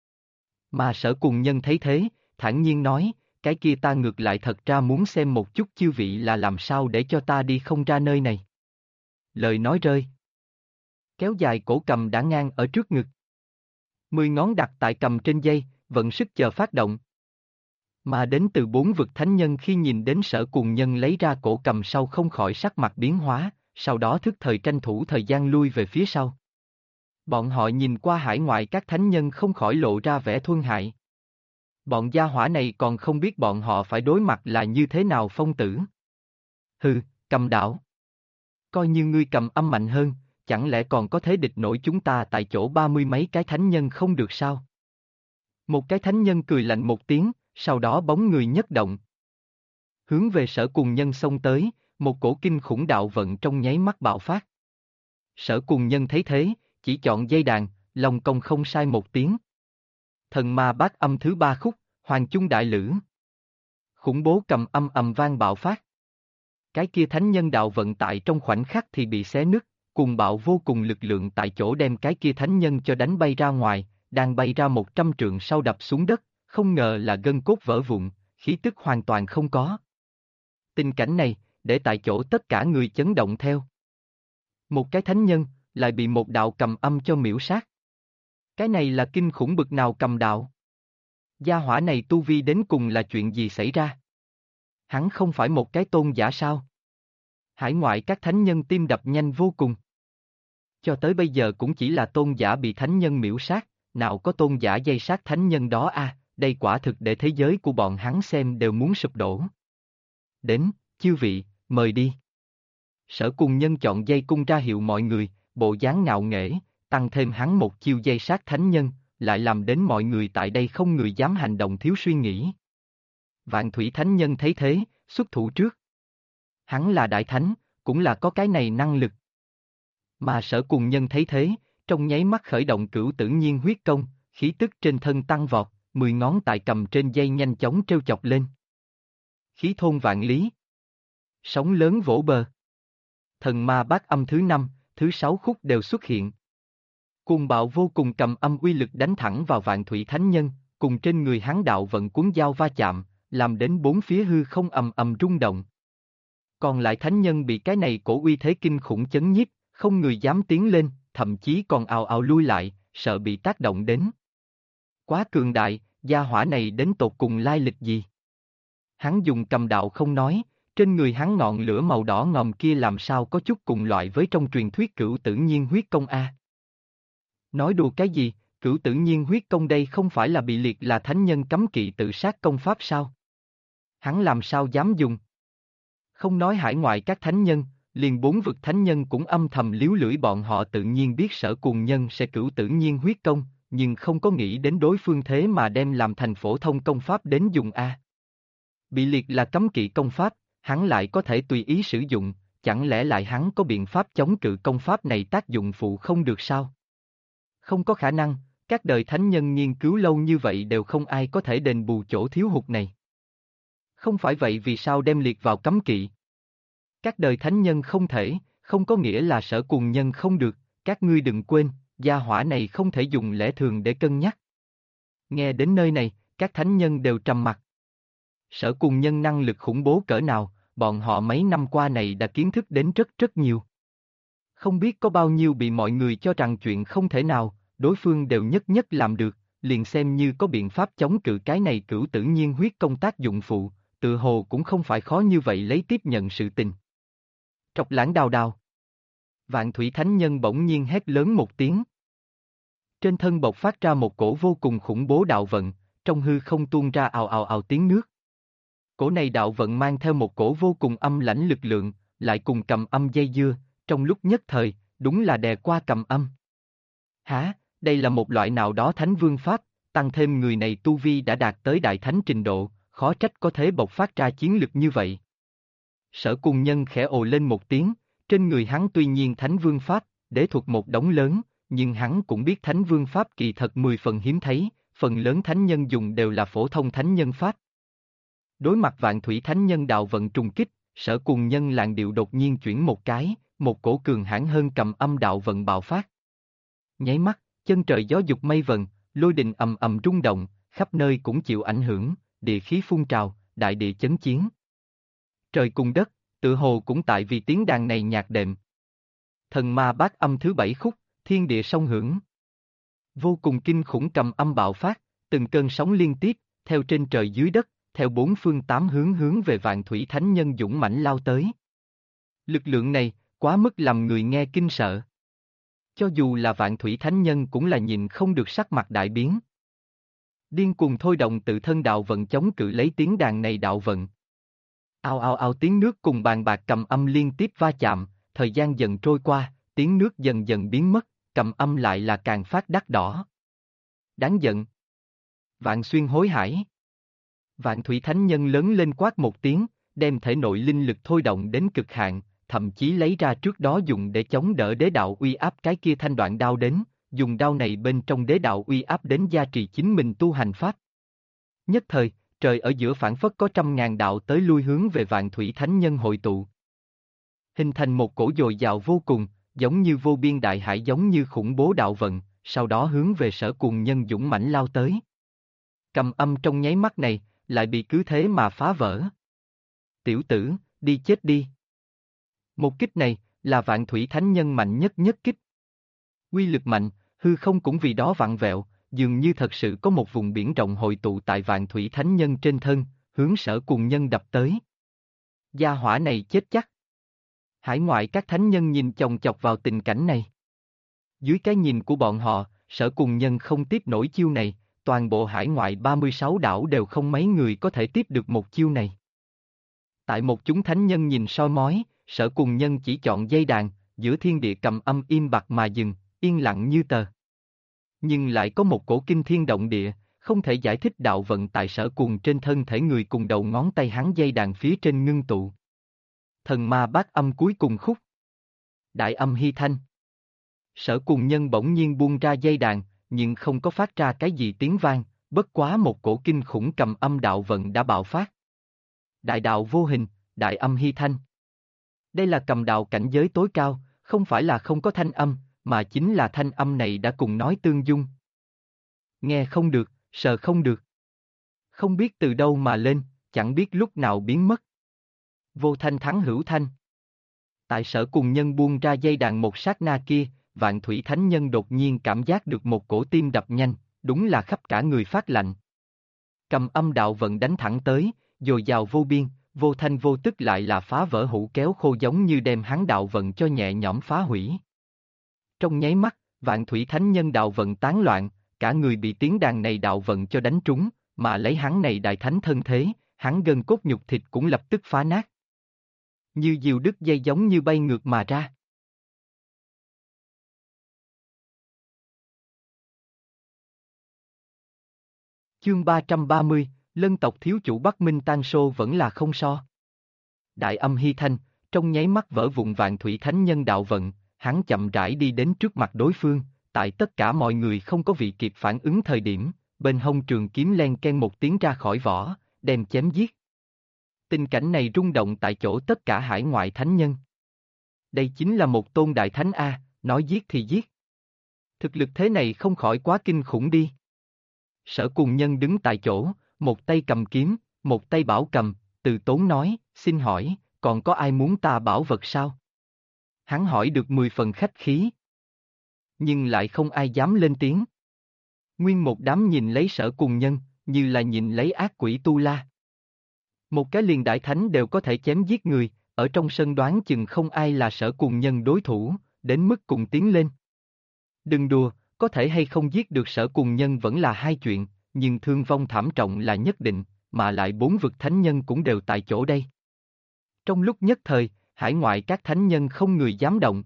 Mà Sở Cùng Nhân thấy thế, thản nhiên nói, cái kia ta ngược lại thật ra muốn xem một chút chư vị là làm sao để cho ta đi không ra nơi này. Lời nói rơi. Kéo dài cổ cầm đã ngang ở trước ngực. 10 ngón đặt tại cầm trên dây, vận sức chờ phát động. Mà đến từ 4 vực thánh nhân khi nhìn đến Sở Cùng Nhân lấy ra cổ cầm sau không khỏi sắc mặt biến hóa, sau đó thức thời tranh thủ thời gian lui về phía sau. Bọn họ nhìn qua hải ngoại các thánh nhân không khỏi lộ ra vẻ thương hại. Bọn gia hỏa này còn không biết bọn họ phải đối mặt là như thế nào phong tử. Hừ, cầm đạo. Coi như ngươi cầm âm mạnh hơn, chẳng lẽ còn có thể địch nổi chúng ta tại chỗ 30 mấy cái thánh nhân không được sao? Một cái thánh nhân cười lạnh một tiếng, sau đó bóng người nhất động. Hướng về Sở Cùng Nhân xông tới, một cổ kinh khủng đạo vận trong nháy mắt bạo phát. Sở Cùng Nhân thấy thế, chỉ chọn dây đàn, lòng công không sai một tiếng. Thần ma bát âm thứ 3 khúc, Hoàng Chung Đại Lữ. Khủng bố cầm âm ầm vang bạo phát. Cái kia thánh nhân đạo vận tại trong khoảnh khắc thì bị xé nứt, cùng bạo vô cùng lực lượng tại chỗ đem cái kia thánh nhân cho đánh bay ra ngoài, đang bay ra 100 trượng sau đập xuống đất, không ngờ là gân cốt vỡ vụn, khí tức hoàn toàn không có. Tình cảnh này, để tại chỗ tất cả người chấn động theo. Một cái thánh nhân, lại bị một đạo cầm âm cho miễu sát. Cái này là kinh khủng bực nào cầm đạo? Gia hỏa này tu vi đến cùng là chuyện gì xảy ra? Hắn không phải một cái tôn giả sao? Hải ngoại các thánh nhân tim đập nhanh vô cùng. Cho tới bây giờ cũng chỉ là tôn giả bị thánh nhân miễu sát, nào có tôn giả dây sát thánh nhân đó à, đây quả thực để thế giới của bọn hắn xem đều muốn sụp đổ. Đến, chư vị, mời đi. Sở Cùng Nhân chọn dây cung ra hiệu mọi người, bộ dáng ngạo nghễ, tăng thêm hắn một chiêu dây sát thánh nhân, lại làm đến mọi người tại đây không người dám hành động thiếu suy nghĩ. Vạn Thủy Thánh Nhân thấy thế, xuất thủ trước. Hắn là đại thánh, cũng là có cái này năng lực. Mà Sở Cùng Nhân thấy thế, trong nháy mắt khởi động Cửu Tử Nhiên huyết công, khí tức trên thân tăng vọt, 10 ngón tại cầm trên dây nhanh chóng treo chọc lên. Khí thôn vạn lý. Sóng lớn vỗ bờ. Thần ma bát âm thứ 5, thứ 6 khúc đều xuất hiện. Cuồng bạo vô cùng cầm âm uy lực đánh thẳng vào Vạn Thủy Thánh Nhân, cùng trên người hắn đạo vận cuốn dao va chạm, làm đến bốn phía hư không ầm ầm rung động. Còn lại thánh nhân bị cái này cổ uy thế kinh khủng chấn nhiếp, không người dám tiến lên, thậm chí còn ào ào lui lại, sợ bị tác động đến. Quá cường đại, gia hỏa này đến tột cùng lai lịch gì? Hắn dùng cầm đạo không nói, trên người hắn ngọn lửa màu đỏ ngòm kia làm sao có chút cùng loại với trong truyền thuyết Cửu Tử Nhiên huyết công a? Nói đùa cái gì, Cửu Tử Nhiên huyết công đây không phải là bị liệt là thánh nhân cấm kỵ tự sát công pháp sao? Hắn làm sao dám dùng? Không nói hải ngoại các thánh nhân, liền 4 vực thánh nhân cũng âm thầm líu lưỡi, bọn họ tự nhiên biết Sở Cùng Nhân sẽ Cửu Tử Nhiên huyết công, nhưng không có nghĩ đến đối phương thế mà đem làm thành phổ thông công pháp đến dùng a. Bị liệt là cấm kỵ công pháp, hắn lại có thể tùy ý sử dụng, chẳng lẽ lại hắn có biện pháp chống cự công pháp này tác dụng phụ không được sao? Không có khả năng, các đời thánh nhân nghiên cứu lâu như vậy đều không ai có thể đền bù chỗ thiếu hụt này. Không phải vậy vì sao đem liệt vào cấm kỵ? Các đời thánh nhân không thể, không có nghĩa là Sở Cùng Nhân không được, các ngươi đừng quên, gia hỏa này không thể dùng lẽ thường để cân nhắc. Nghe đến nơi này, các thánh nhân đều trầm mặc. Sở Cùng Nhân năng lực khủng bố cỡ nào, bọn họ mấy năm qua này đã kiến thức đến rất rất nhiều. Không biết có bao nhiêu bị mọi người cho rằng chuyện không thể nào, đối phương đều nhất nhất làm được, liền xem như có biện pháp chống cự cái này cửu tử nhiên huyết công tác dụng phụ, tự hồ cũng không phải khó như vậy lấy tiếp nhận sự tình. Trọc lãng đào đào. Vạn Thủy Thánh Nhân bỗng nhiên hét lớn một tiếng. Trên thân bộc phát ra một cổ vô cùng khủng bố đạo vận, trong hư không tuôn ra ào ào ào tiếng nước. Cổ này đạo vận mang theo một cổ vô cùng âm lãnh lực lượng, lại cùng cầm âm dây dưa, trong lúc nhất thời, đúng là đè qua cầm âm. Hả, đây là một loại nào đó thánh vương pháp, tăng thêm người này tu vi đã đạt tới đại thánh trình độ, khó trách có thể bộc phát ra chiến lực như vậy. Sở Cùng Nhân khẽ ồ lên một tiếng, trên người hắn tuy nhiên thánh vương pháp, đế thuật một đống lớn, nhưng hắn cũng biết thánh vương pháp kỳ thật 10 phần hiếm thấy, phần lớn thánh nhân dùng đều là phổ thông thánh nhân pháp. Đối mặt Vạn Thủy Thánh Nhân đạo vận trùng kích, Sở Cùng Nhân làn điệu đột nhiên chuyển một cái, một cổ cường hãn hơn cầm âm đạo vận bạo phát. Nháy mắt, chân trời gió dục mây vần, lôi đình ầm ầm rung động, khắp nơi cũng chịu ảnh hưởng, địa khí phun trào, đại địa chấn chiến. Trời cùng đất, tự hồ cũng tại vì tiếng đàn này nhạc đệm. Thần ma bát âm thứ 7 khúc, thiên địa song hưởng. Vô cùng kinh khủng cầm âm bạo phát, từng cơn sóng liên tiếp, theo trên trời dưới đất, theo bốn phương tám hướng hướng về Vạn Thủy Thánh Nhân dũng mãnh lao tới. Lực lượng này, quá mức làm người nghe kinh sợ. Cho dù là Vạn Thủy Thánh Nhân cũng là nhìn không được sắc mặt đại biến. Điên cuồng thôi động tự thân đạo vận chống cự lấy tiếng đàn này đạo vận. Ao ao ao tiếng nước cùng bàn bạc cầm âm liên tiếp va chạm, thời gian dần trôi qua, tiếng nước dần dần biến mất, cầm âm lại là càng phát đắt đỏ. Đáng giận. Vạn Xuyên hối hãi. Vạn Thủy Thánh Nhân lớn lên quát một tiếng, đem thể nội linh lực thôi động đến cực hạn, thậm chí lấy ra trước đó dùng để chống đỡ đế đạo uy áp cái kia thanh đoạn đao đến, dùng đao này bên trong đế đạo uy áp đến gia trì chính mình tu hành pháp. Nhất thời, trời ở giữa phảng phất có 100.000 đạo tới lui hướng về Vạn Thủy Thánh Nhân hội tụ. Hình thành một cổ dồi dào vô cùng, giống như vô biên đại hải giống như khủng bố đạo vận, sau đó hướng về Sở Cùng Nhân dũng mãnh lao tới. Cầm âm trong nháy mắt này, lại bị cứ thế mà phá vỡ. Tiểu tử, đi chết đi. Một kích này, là Vạn Thủy Thánh Nhân mạnh nhất nhất kích. Quy lực mạnh, hư không cũng vì đó vặn vẹo, dường như thật sự có một vùng biển rộng hội tụ tại Vạn Thủy Thánh Nhân trên thân, hướng Sở Cùng Nhân đập tới. Gia hỏa này chết chắc. Hải ngoại các thánh nhân nhìn chòng chọc vào tình cảnh này. Dưới cái nhìn của bọn họ, Sở Cùng Nhân không tiếp nổi chiêu này, toàn bộ hải ngoại 36 đảo đều không mấy người có thể tiếp được một chiêu này. Tại một chúng thánh nhân nhìn soi mói, Sở Cùng Nhân chỉ chọn dây đàn, giữa thiên địa cầm âm im bặt mà dừng, yên lặng như tờ. Nhưng lại có một cổ kinh thiên động địa, không thể giải thích đạo vận tại Sở Cùng trên thân thể người cùng đầu ngón tay hắn dây đàn phía trên ngưng tụ. Thần ma bát âm cuối cùng khúc. Đại âm hy thanh. Sở Cùng Nhân bỗng nhiên buông ra dây đàn, nhưng không có phát ra cái gì tiếng vang, bất quá một cổ kinh khủng cầm âm đạo vận đã bạo phát. Đại đạo vô hình, đại âm hy thanh. Đây là cầm đạo cảnh giới tối cao, không phải là không có thanh âm, mà chính là thanh âm này đã cùng nói tương dung. Nghe không được, sờ không được. Không biết từ đâu mà lên, chẳng biết lúc nào biến mất. Vô thanh thắng hữu thanh. Tại Sở Cùng Nhân buông ra dây đàn một sát na kia, Vạn Thủy Thánh Nhân đột nhiên cảm giác được một cổ tim đập nhanh, đúng là khắp cả người phát lạnh. Cầm âm đạo vận đánh thẳng tới, dồi dào vô biên, vô thanh vô tức lại là phá vỡ hũ kéo khô giống như đem hắn đạo vận cho nhẹ nhõm phá hủy. Trong nháy mắt, Vạn Thủy Thánh Nhân đạo vận tán loạn, cả người bị tiếng đàn này đạo vận cho đánh trúng, mà lấy hắn này đại thánh thân thế, hắn gân cốt nhục thịt cũng lập tức phá nát. Như diều đứt dây giống như bay ngược mà ra. Chương 330, Lân tộc thiếu chủ Bắc Minh Tan Sô vẫn là không so. Đại âm hy thanh, trong nháy mắt vỡ vụn Vạn Thủy Thánh Nhân đạo vận, hắn chậm rãi đi đến trước mặt đối phương, tại tất cả mọi người không có vị kịp phản ứng thời điểm, bên hông trường kiếm len ken một tiếng ra khỏi vỏ, đem chém giết. Tình cảnh này rung động tại chỗ tất cả hải ngoại thánh nhân. Đây chính là một tôn đại thánh A, nói giết thì giết. Thực lực thế này không khỏi quá kinh khủng đi. Sở Cùng Nhân đứng tại chỗ, một tay cầm kiếm, một tay bảo cầm, từ tốn nói, xin hỏi, còn có ai muốn ta bảo vật sao? Hắn hỏi được 10 phần khách khí. Nhưng lại không ai dám lên tiếng. Nguyên một đám nhìn lấy Sở Cùng Nhân, như là nhìn lấy ác quỷ tu la. Một cái liền đại thánh đều có thể chém giết người, ở trong sân đoán chừng không ai là Sở Cùng Nhân đối thủ, đến mức cùng tiến lên. Đừng đùa, có thể hay không giết được Sở Cùng Nhân vẫn là hai chuyện, nhưng thương vong thảm trọng là nhất định, mà lại 4 vực thánh nhân cũng đều tại chỗ đây. Trong lúc nhất thời, hải ngoại các thánh nhân không người dám động.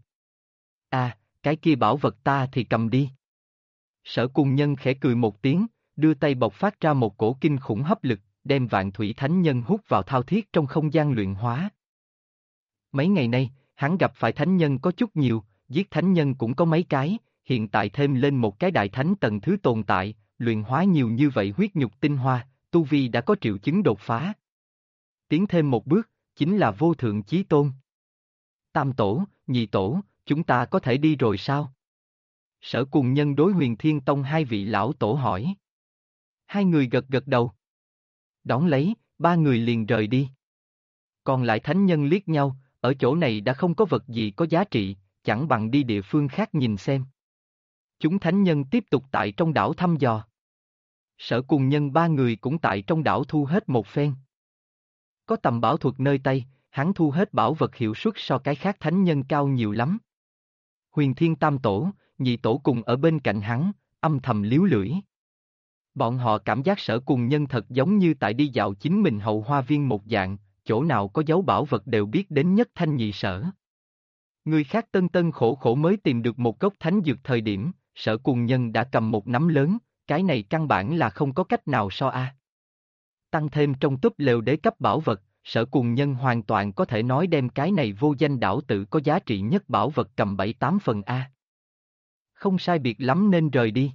À, cái kia bảo vật ta thì cầm đi. Sở Cùng Nhân khẽ cười một tiếng, đưa tay bộc phát ra một cổ kinh khủng hấp lực, đem Vạn Thủy Thánh Nhân hút vào thao thiết trong không gian luyện hóa. Mấy ngày nay, hắn gặp phải thánh nhân có chút nhiều, giết thánh nhân cũng có mấy cái, hiện tại thêm lên một cái đại thánh tầng thứ tồn tại, luyện hóa nhiều như vậy huyết nhục tinh hoa, tu vi đã có triệu chứng đột phá. Tiến thêm một bước, chính là vô thượng chí tôn. Tam tổ, nhị tổ, chúng ta có thể đi rồi sao? Sở Cùng Nhân đối Huyền Thiên Tông hai vị lão tổ hỏi. Hai người gật gật đầu. Đón lấy, ba người liền rời đi. Còn lại thánh nhân liếc nhau, ở chỗ này đã không có vật gì có giá trị, chẳng bằng đi địa phương khác nhìn xem. Chúng thánh nhân tiếp tục tại trong đảo thăm dò. Sở Cùng Nhân ba người cũng tại trong đảo thu hết một phen. Có tầm bảo thuật nơi tay, hắn thu hết bảo vật hiệu suất so cái khác thánh nhân cao nhiều lắm. Huyền Thiên Tam Tổ, nhị tổ cùng ở bên cạnh hắn, âm thầm líu lưỡi. Bọn họ cảm giác Sở Cùng Nhân thật giống như tại đi dạo chính mình hậu hoa viên một dạng, chỗ nào có dấu bảo vật đều biết đến nhất thanh nhị sở. Người khác tân tân khổ khổ mới tìm được một gốc thánh dược thời điểm, Sở Cùng Nhân đã cầm một nắm lớn, cái này căn bản là không có cách nào so a. Tăng thêm trong túp lều đế cấp bảo vật, Sở Cùng Nhân hoàn toàn có thể nói đem cái này vô danh đảo tự có giá trị nhất bảo vật cầm 7-8 phần a. Không sai biệt lắm nên rời đi.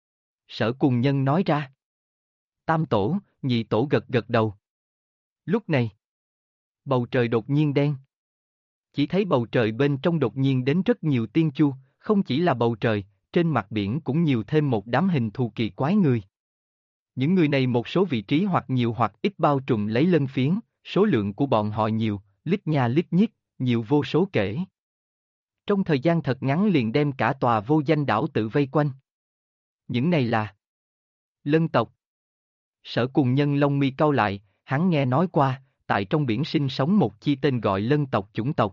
Sở Cùng Nhân nói ra. Tam tổ, nhị tổ gật gật đầu. Lúc này, bầu trời đột nhiên đen. Chỉ thấy bầu trời bên trong đột nhiên đến rất nhiều tiên chu, không chỉ là bầu trời, trên mặt biển cũng nhiều thêm một đám hình thù kỳ quái người. Những người này một số vị trí hoặc nhiều hoặc ít bao trùm lấy lân phiến, số lượng của bọn họ nhiều, lít nha lít nhít, nhiều vô số kể. Trong thời gian thật ngắn liền đem cả tòa vô danh đảo tự vây quanh. Những này là Lân tộc. Sở Cùng Nhân lông mi cau lại, hắn nghe nói qua, tại trong biển sinh sống một chi tên gọi Lân tộc chủng tộc.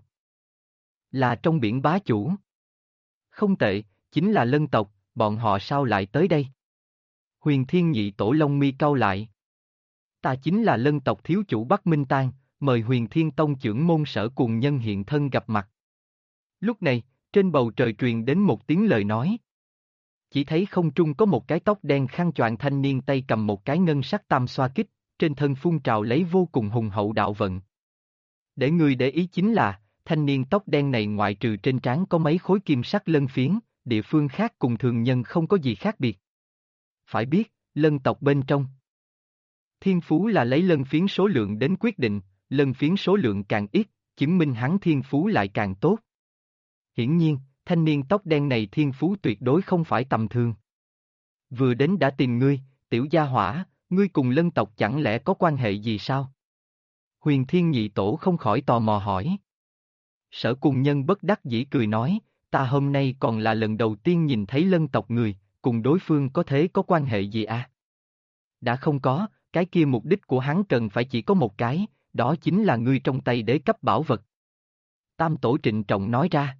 Là trong biển bá chủ. Không tệ, chính là Lân tộc, bọn họ sao lại tới đây? Huyền Thiên nhị tổ lông mi cau lại. Ta chính là Lân tộc thiếu chủ Bắc Minh Tang, mời Huyền Thiên Tông trưởng môn Sở Cùng Nhân hiện thân gặp mặt. Lúc này, trên bầu trời truyền đến một tiếng lời nói. Chỉ thấy không trung có một cái tóc đen khăn choàng thanh niên tay cầm một cái ngân sắc tam xoa kích, trên thân phun trào lấy vô cùng hùng hậu đạo vận. Để người để ý chính là, thanh niên tóc đen này ngoại trừ trên trán có mấy khối kim sắc lân phiến, địa phương khác cùng thường nhân không có gì khác biệt. Phải biết, lân tộc bên trong. Thiên phú là lấy lân phiến số lượng đến quyết định, lân phiến số lượng càng ít, chứng minh hắn thiên phú lại càng tốt. Hiển nhiên, thanh niên tóc đen này thiên phú tuyệt đối không phải tầm thường. Vừa đến đã tìm ngươi, tiểu gia hỏa, ngươi cùng Lân tộc chẳng lẽ có quan hệ gì sao? Huyền Thiên nhị tổ không khỏi tò mò hỏi. Sở Cùng Nhân bất đắc dĩ cười nói, ta hôm nay còn là lần đầu tiên nhìn thấy Lân tộc người, cùng đối phương có thế có quan hệ gì à? Đã không có, cái kia mục đích của hắn cần phải chỉ có một cái, đó chính là ngươi trong tay đế cấp bảo vật. Tam tổ trịnh trọng nói ra.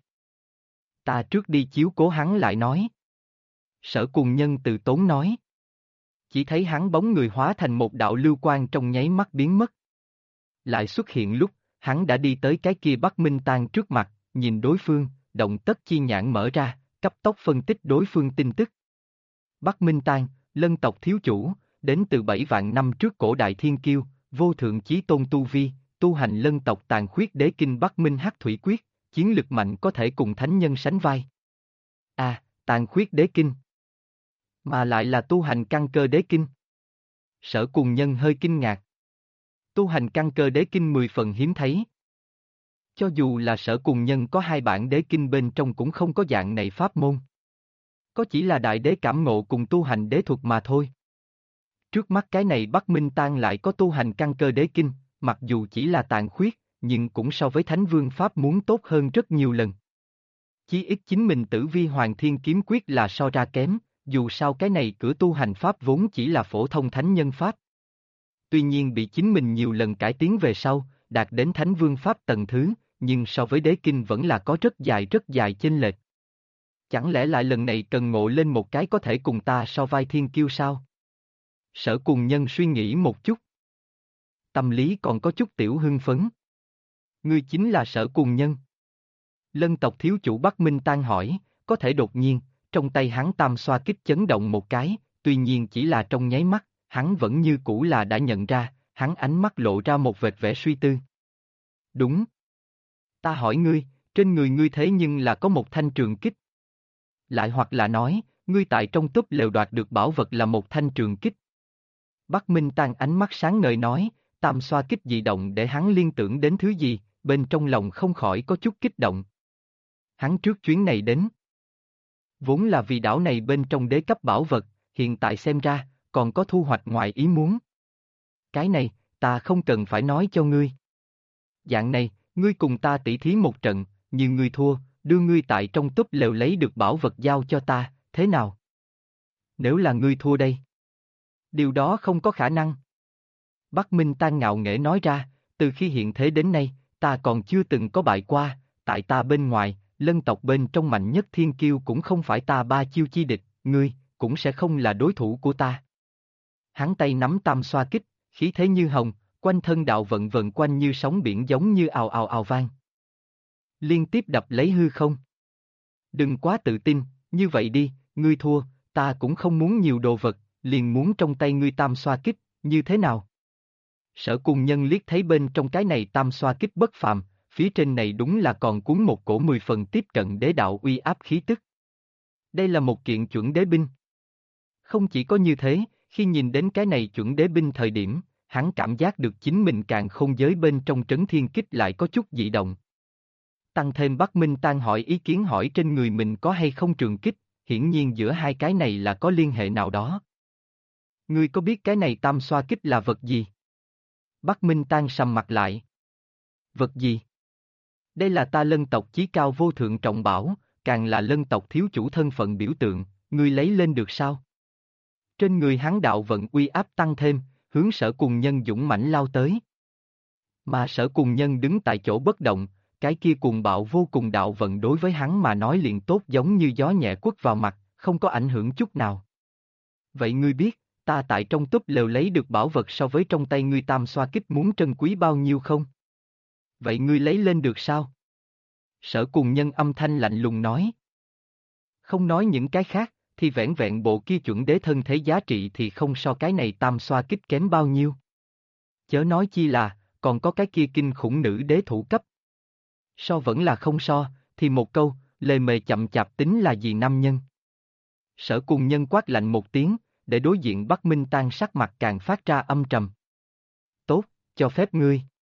Ta trước đi chiếu cố hắn lại nói. Sở Cùng Nhân từ tốn nói. Chỉ thấy hắn bóng người hóa thành một đạo lưu quang trong nháy mắt biến mất. Lại xuất hiện lúc, hắn đã đi tới cái kia Bắc Minh Tang trước mặt, nhìn đối phương, động tất chi nhãn mở ra, cấp tốc phân tích đối phương tin tức. Bắc Minh Tang, Lân tộc thiếu chủ, đến từ 7 vạn năm trước cổ đại thiên kiêu, vô thượng chí tôn tu vi, tu hành Lân tộc tàn khuyết đế kinh Bắc Minh Hắc Thủy Quyết, chiến lực mạnh có thể cùng thánh nhân sánh vai. À, tàn khuyết đế kinh. Mà lại là tu hành căn cơ đế kinh. Sở Cùng Nhân hơi kinh ngạc. Tu hành căn cơ đế kinh 10 phần hiếm thấy. Cho dù là Sở Cùng Nhân có 2 bản đế kinh bên trong cũng không có dạng này pháp môn. Có chỉ là đại đế cảm ngộ cùng tu hành đế thuật mà thôi. Trước mắt cái này Bắc Minh Tang lại có tu hành căn cơ đế kinh, mặc dù chỉ là tàn khuyết, nhưng cũng so với Thánh Vương Pháp muốn tốt hơn rất nhiều lần. Chí ít chính mình Tử Vi Hoàng Thiên Kiếm Quyết là so ra kém, dù sao cái này cửa tu hành Pháp vốn chỉ là phổ thông thánh nhân Pháp. Tuy nhiên bị chính mình nhiều lần cải tiến về sau, đạt đến Thánh Vương Pháp tầng thứ, nhưng so với đế kinh vẫn là có rất dài chênh lệch. Chẳng lẽ lại lần này cần ngộ lên một cái có thể cùng ta so vai thiên kiêu sao? Sở Cùng Nhân suy nghĩ một chút. Tâm lý còn có chút tiểu hưng phấn. Ngươi chính là Sở Cùng Nhân. Lân tộc thiếu chủ Bắc Minh Tan hỏi, có thể đột nhiên, trong tay hắn tam xoa kích chấn động một cái, tuy nhiên chỉ là trong nháy mắt, hắn vẫn như cũ là đã nhận ra, hắn ánh mắt lộ ra một vệt vẻ suy tư. Đúng. Ta hỏi ngươi, trên người ngươi thế nhưng là có một thanh trường kích. Lại hoặc là nói, ngươi tại trong túp lều đoạt được bảo vật là một thanh trường kích. Bắc Minh Tan ánh mắt sáng ngời nói, tam xoa kích dị động để hắn liên tưởng đến thứ gì, bên trong lòng không khỏi có chút kích động. Hắn trước chuyến này đến. Vốn là vì đảo này bên trong đế cấp bảo vật, hiện tại xem ra, còn có thu hoạch ngoài ý muốn. Cái này, ta không cần phải nói cho ngươi. Dạng này, ngươi cùng ta tỉ thí một trận, nhưng ngươi thua, đưa ngươi tại trong túp lều lấy được bảo vật giao cho ta, thế nào? Nếu là ngươi thua đây? Điều đó không có khả năng. Bắc Minh Tan ngạo nghễ nói ra, từ khi hiện thế đến nay, ta còn chưa từng có bại qua, tại ta bên ngoài, lân tộc bên trong mạnh nhất thiên kiêu cũng không phải ta ba chiêu chi địch, ngươi, cũng sẽ không là đối thủ của ta. Hắn tay nắm tam xoa kích, khí thế như hồng, quanh thân đạo vận vần quanh như sóng biển giống như ào ào ào vang. Liên tiếp đập lấy hư không. Đừng quá tự tin, như vậy đi, ngươi thua, ta cũng không muốn nhiều đồ vật, liền muốn trong tay ngươi tam xoa kích, như thế nào? Sở Cùng Nhân liếc thấy bên trong cái này tam xoa kích bất phàm, phía trên này đúng là còn cuốn một cổ 10 phần tiếp cận đế đạo uy áp khí tức. Đây là một kiện chuẩn đế binh. Không chỉ có như thế, khi nhìn đến cái này chuẩn đế binh thời điểm, hắn cảm giác được chính mình càng không giới bên trong trấn thiên kích lại có chút dị động. Tăng thêm Bắc Minh Tan hỏi ý kiến hỏi trên người mình có hay không trường kích, hiển nhiên giữa hai cái này là có liên hệ nào đó. Ngươi có biết cái này tam xoa kích là vật gì? Bắc Minh Tan sầm mặt lại. Vật gì? Đây là ta lân tộc chí cao vô thượng trọng bảo, càng là lân tộc thiếu chủ thân phận biểu tượng, ngươi lấy lên được sao? Trên người hắn đạo vận uy áp tăng thêm, hướng Sở Cùng Nhân dũng mãnh lao tới. Mà Sở Cùng Nhân đứng tại chỗ bất động, cái kia cuồng bạo vô cùng đạo vận đối với hắn mà nói liền tốt giống như gió nhẹ quất vào mặt, không có ảnh hưởng chút nào. Vậy ngươi biết, ta tại trong túp lều lấy được bảo vật so với trong tay ngươi tam xoa kích muốn trân quý bao nhiêu không? Vậy ngươi lấy lên được sao? Sở Cùng Nhân âm thanh lạnh lùng nói. Không nói những cái khác, thì vẻn vẹn bộ kia chuẩn đế thân thế giá trị thì không so cái này tam xoa kích kém bao nhiêu. Chớ nói chi là, còn có cái kia kinh khủng nữ đế thủ cấp. So vẫn là không so, thì một câu, lề mề chậm chạp tính là gì nam nhân. Sở Cùng Nhân quát lạnh một tiếng, để đối diện Bắc Minh Tan sắc mặt càng phát ra âm trầm. Tốt, cho phép ngươi.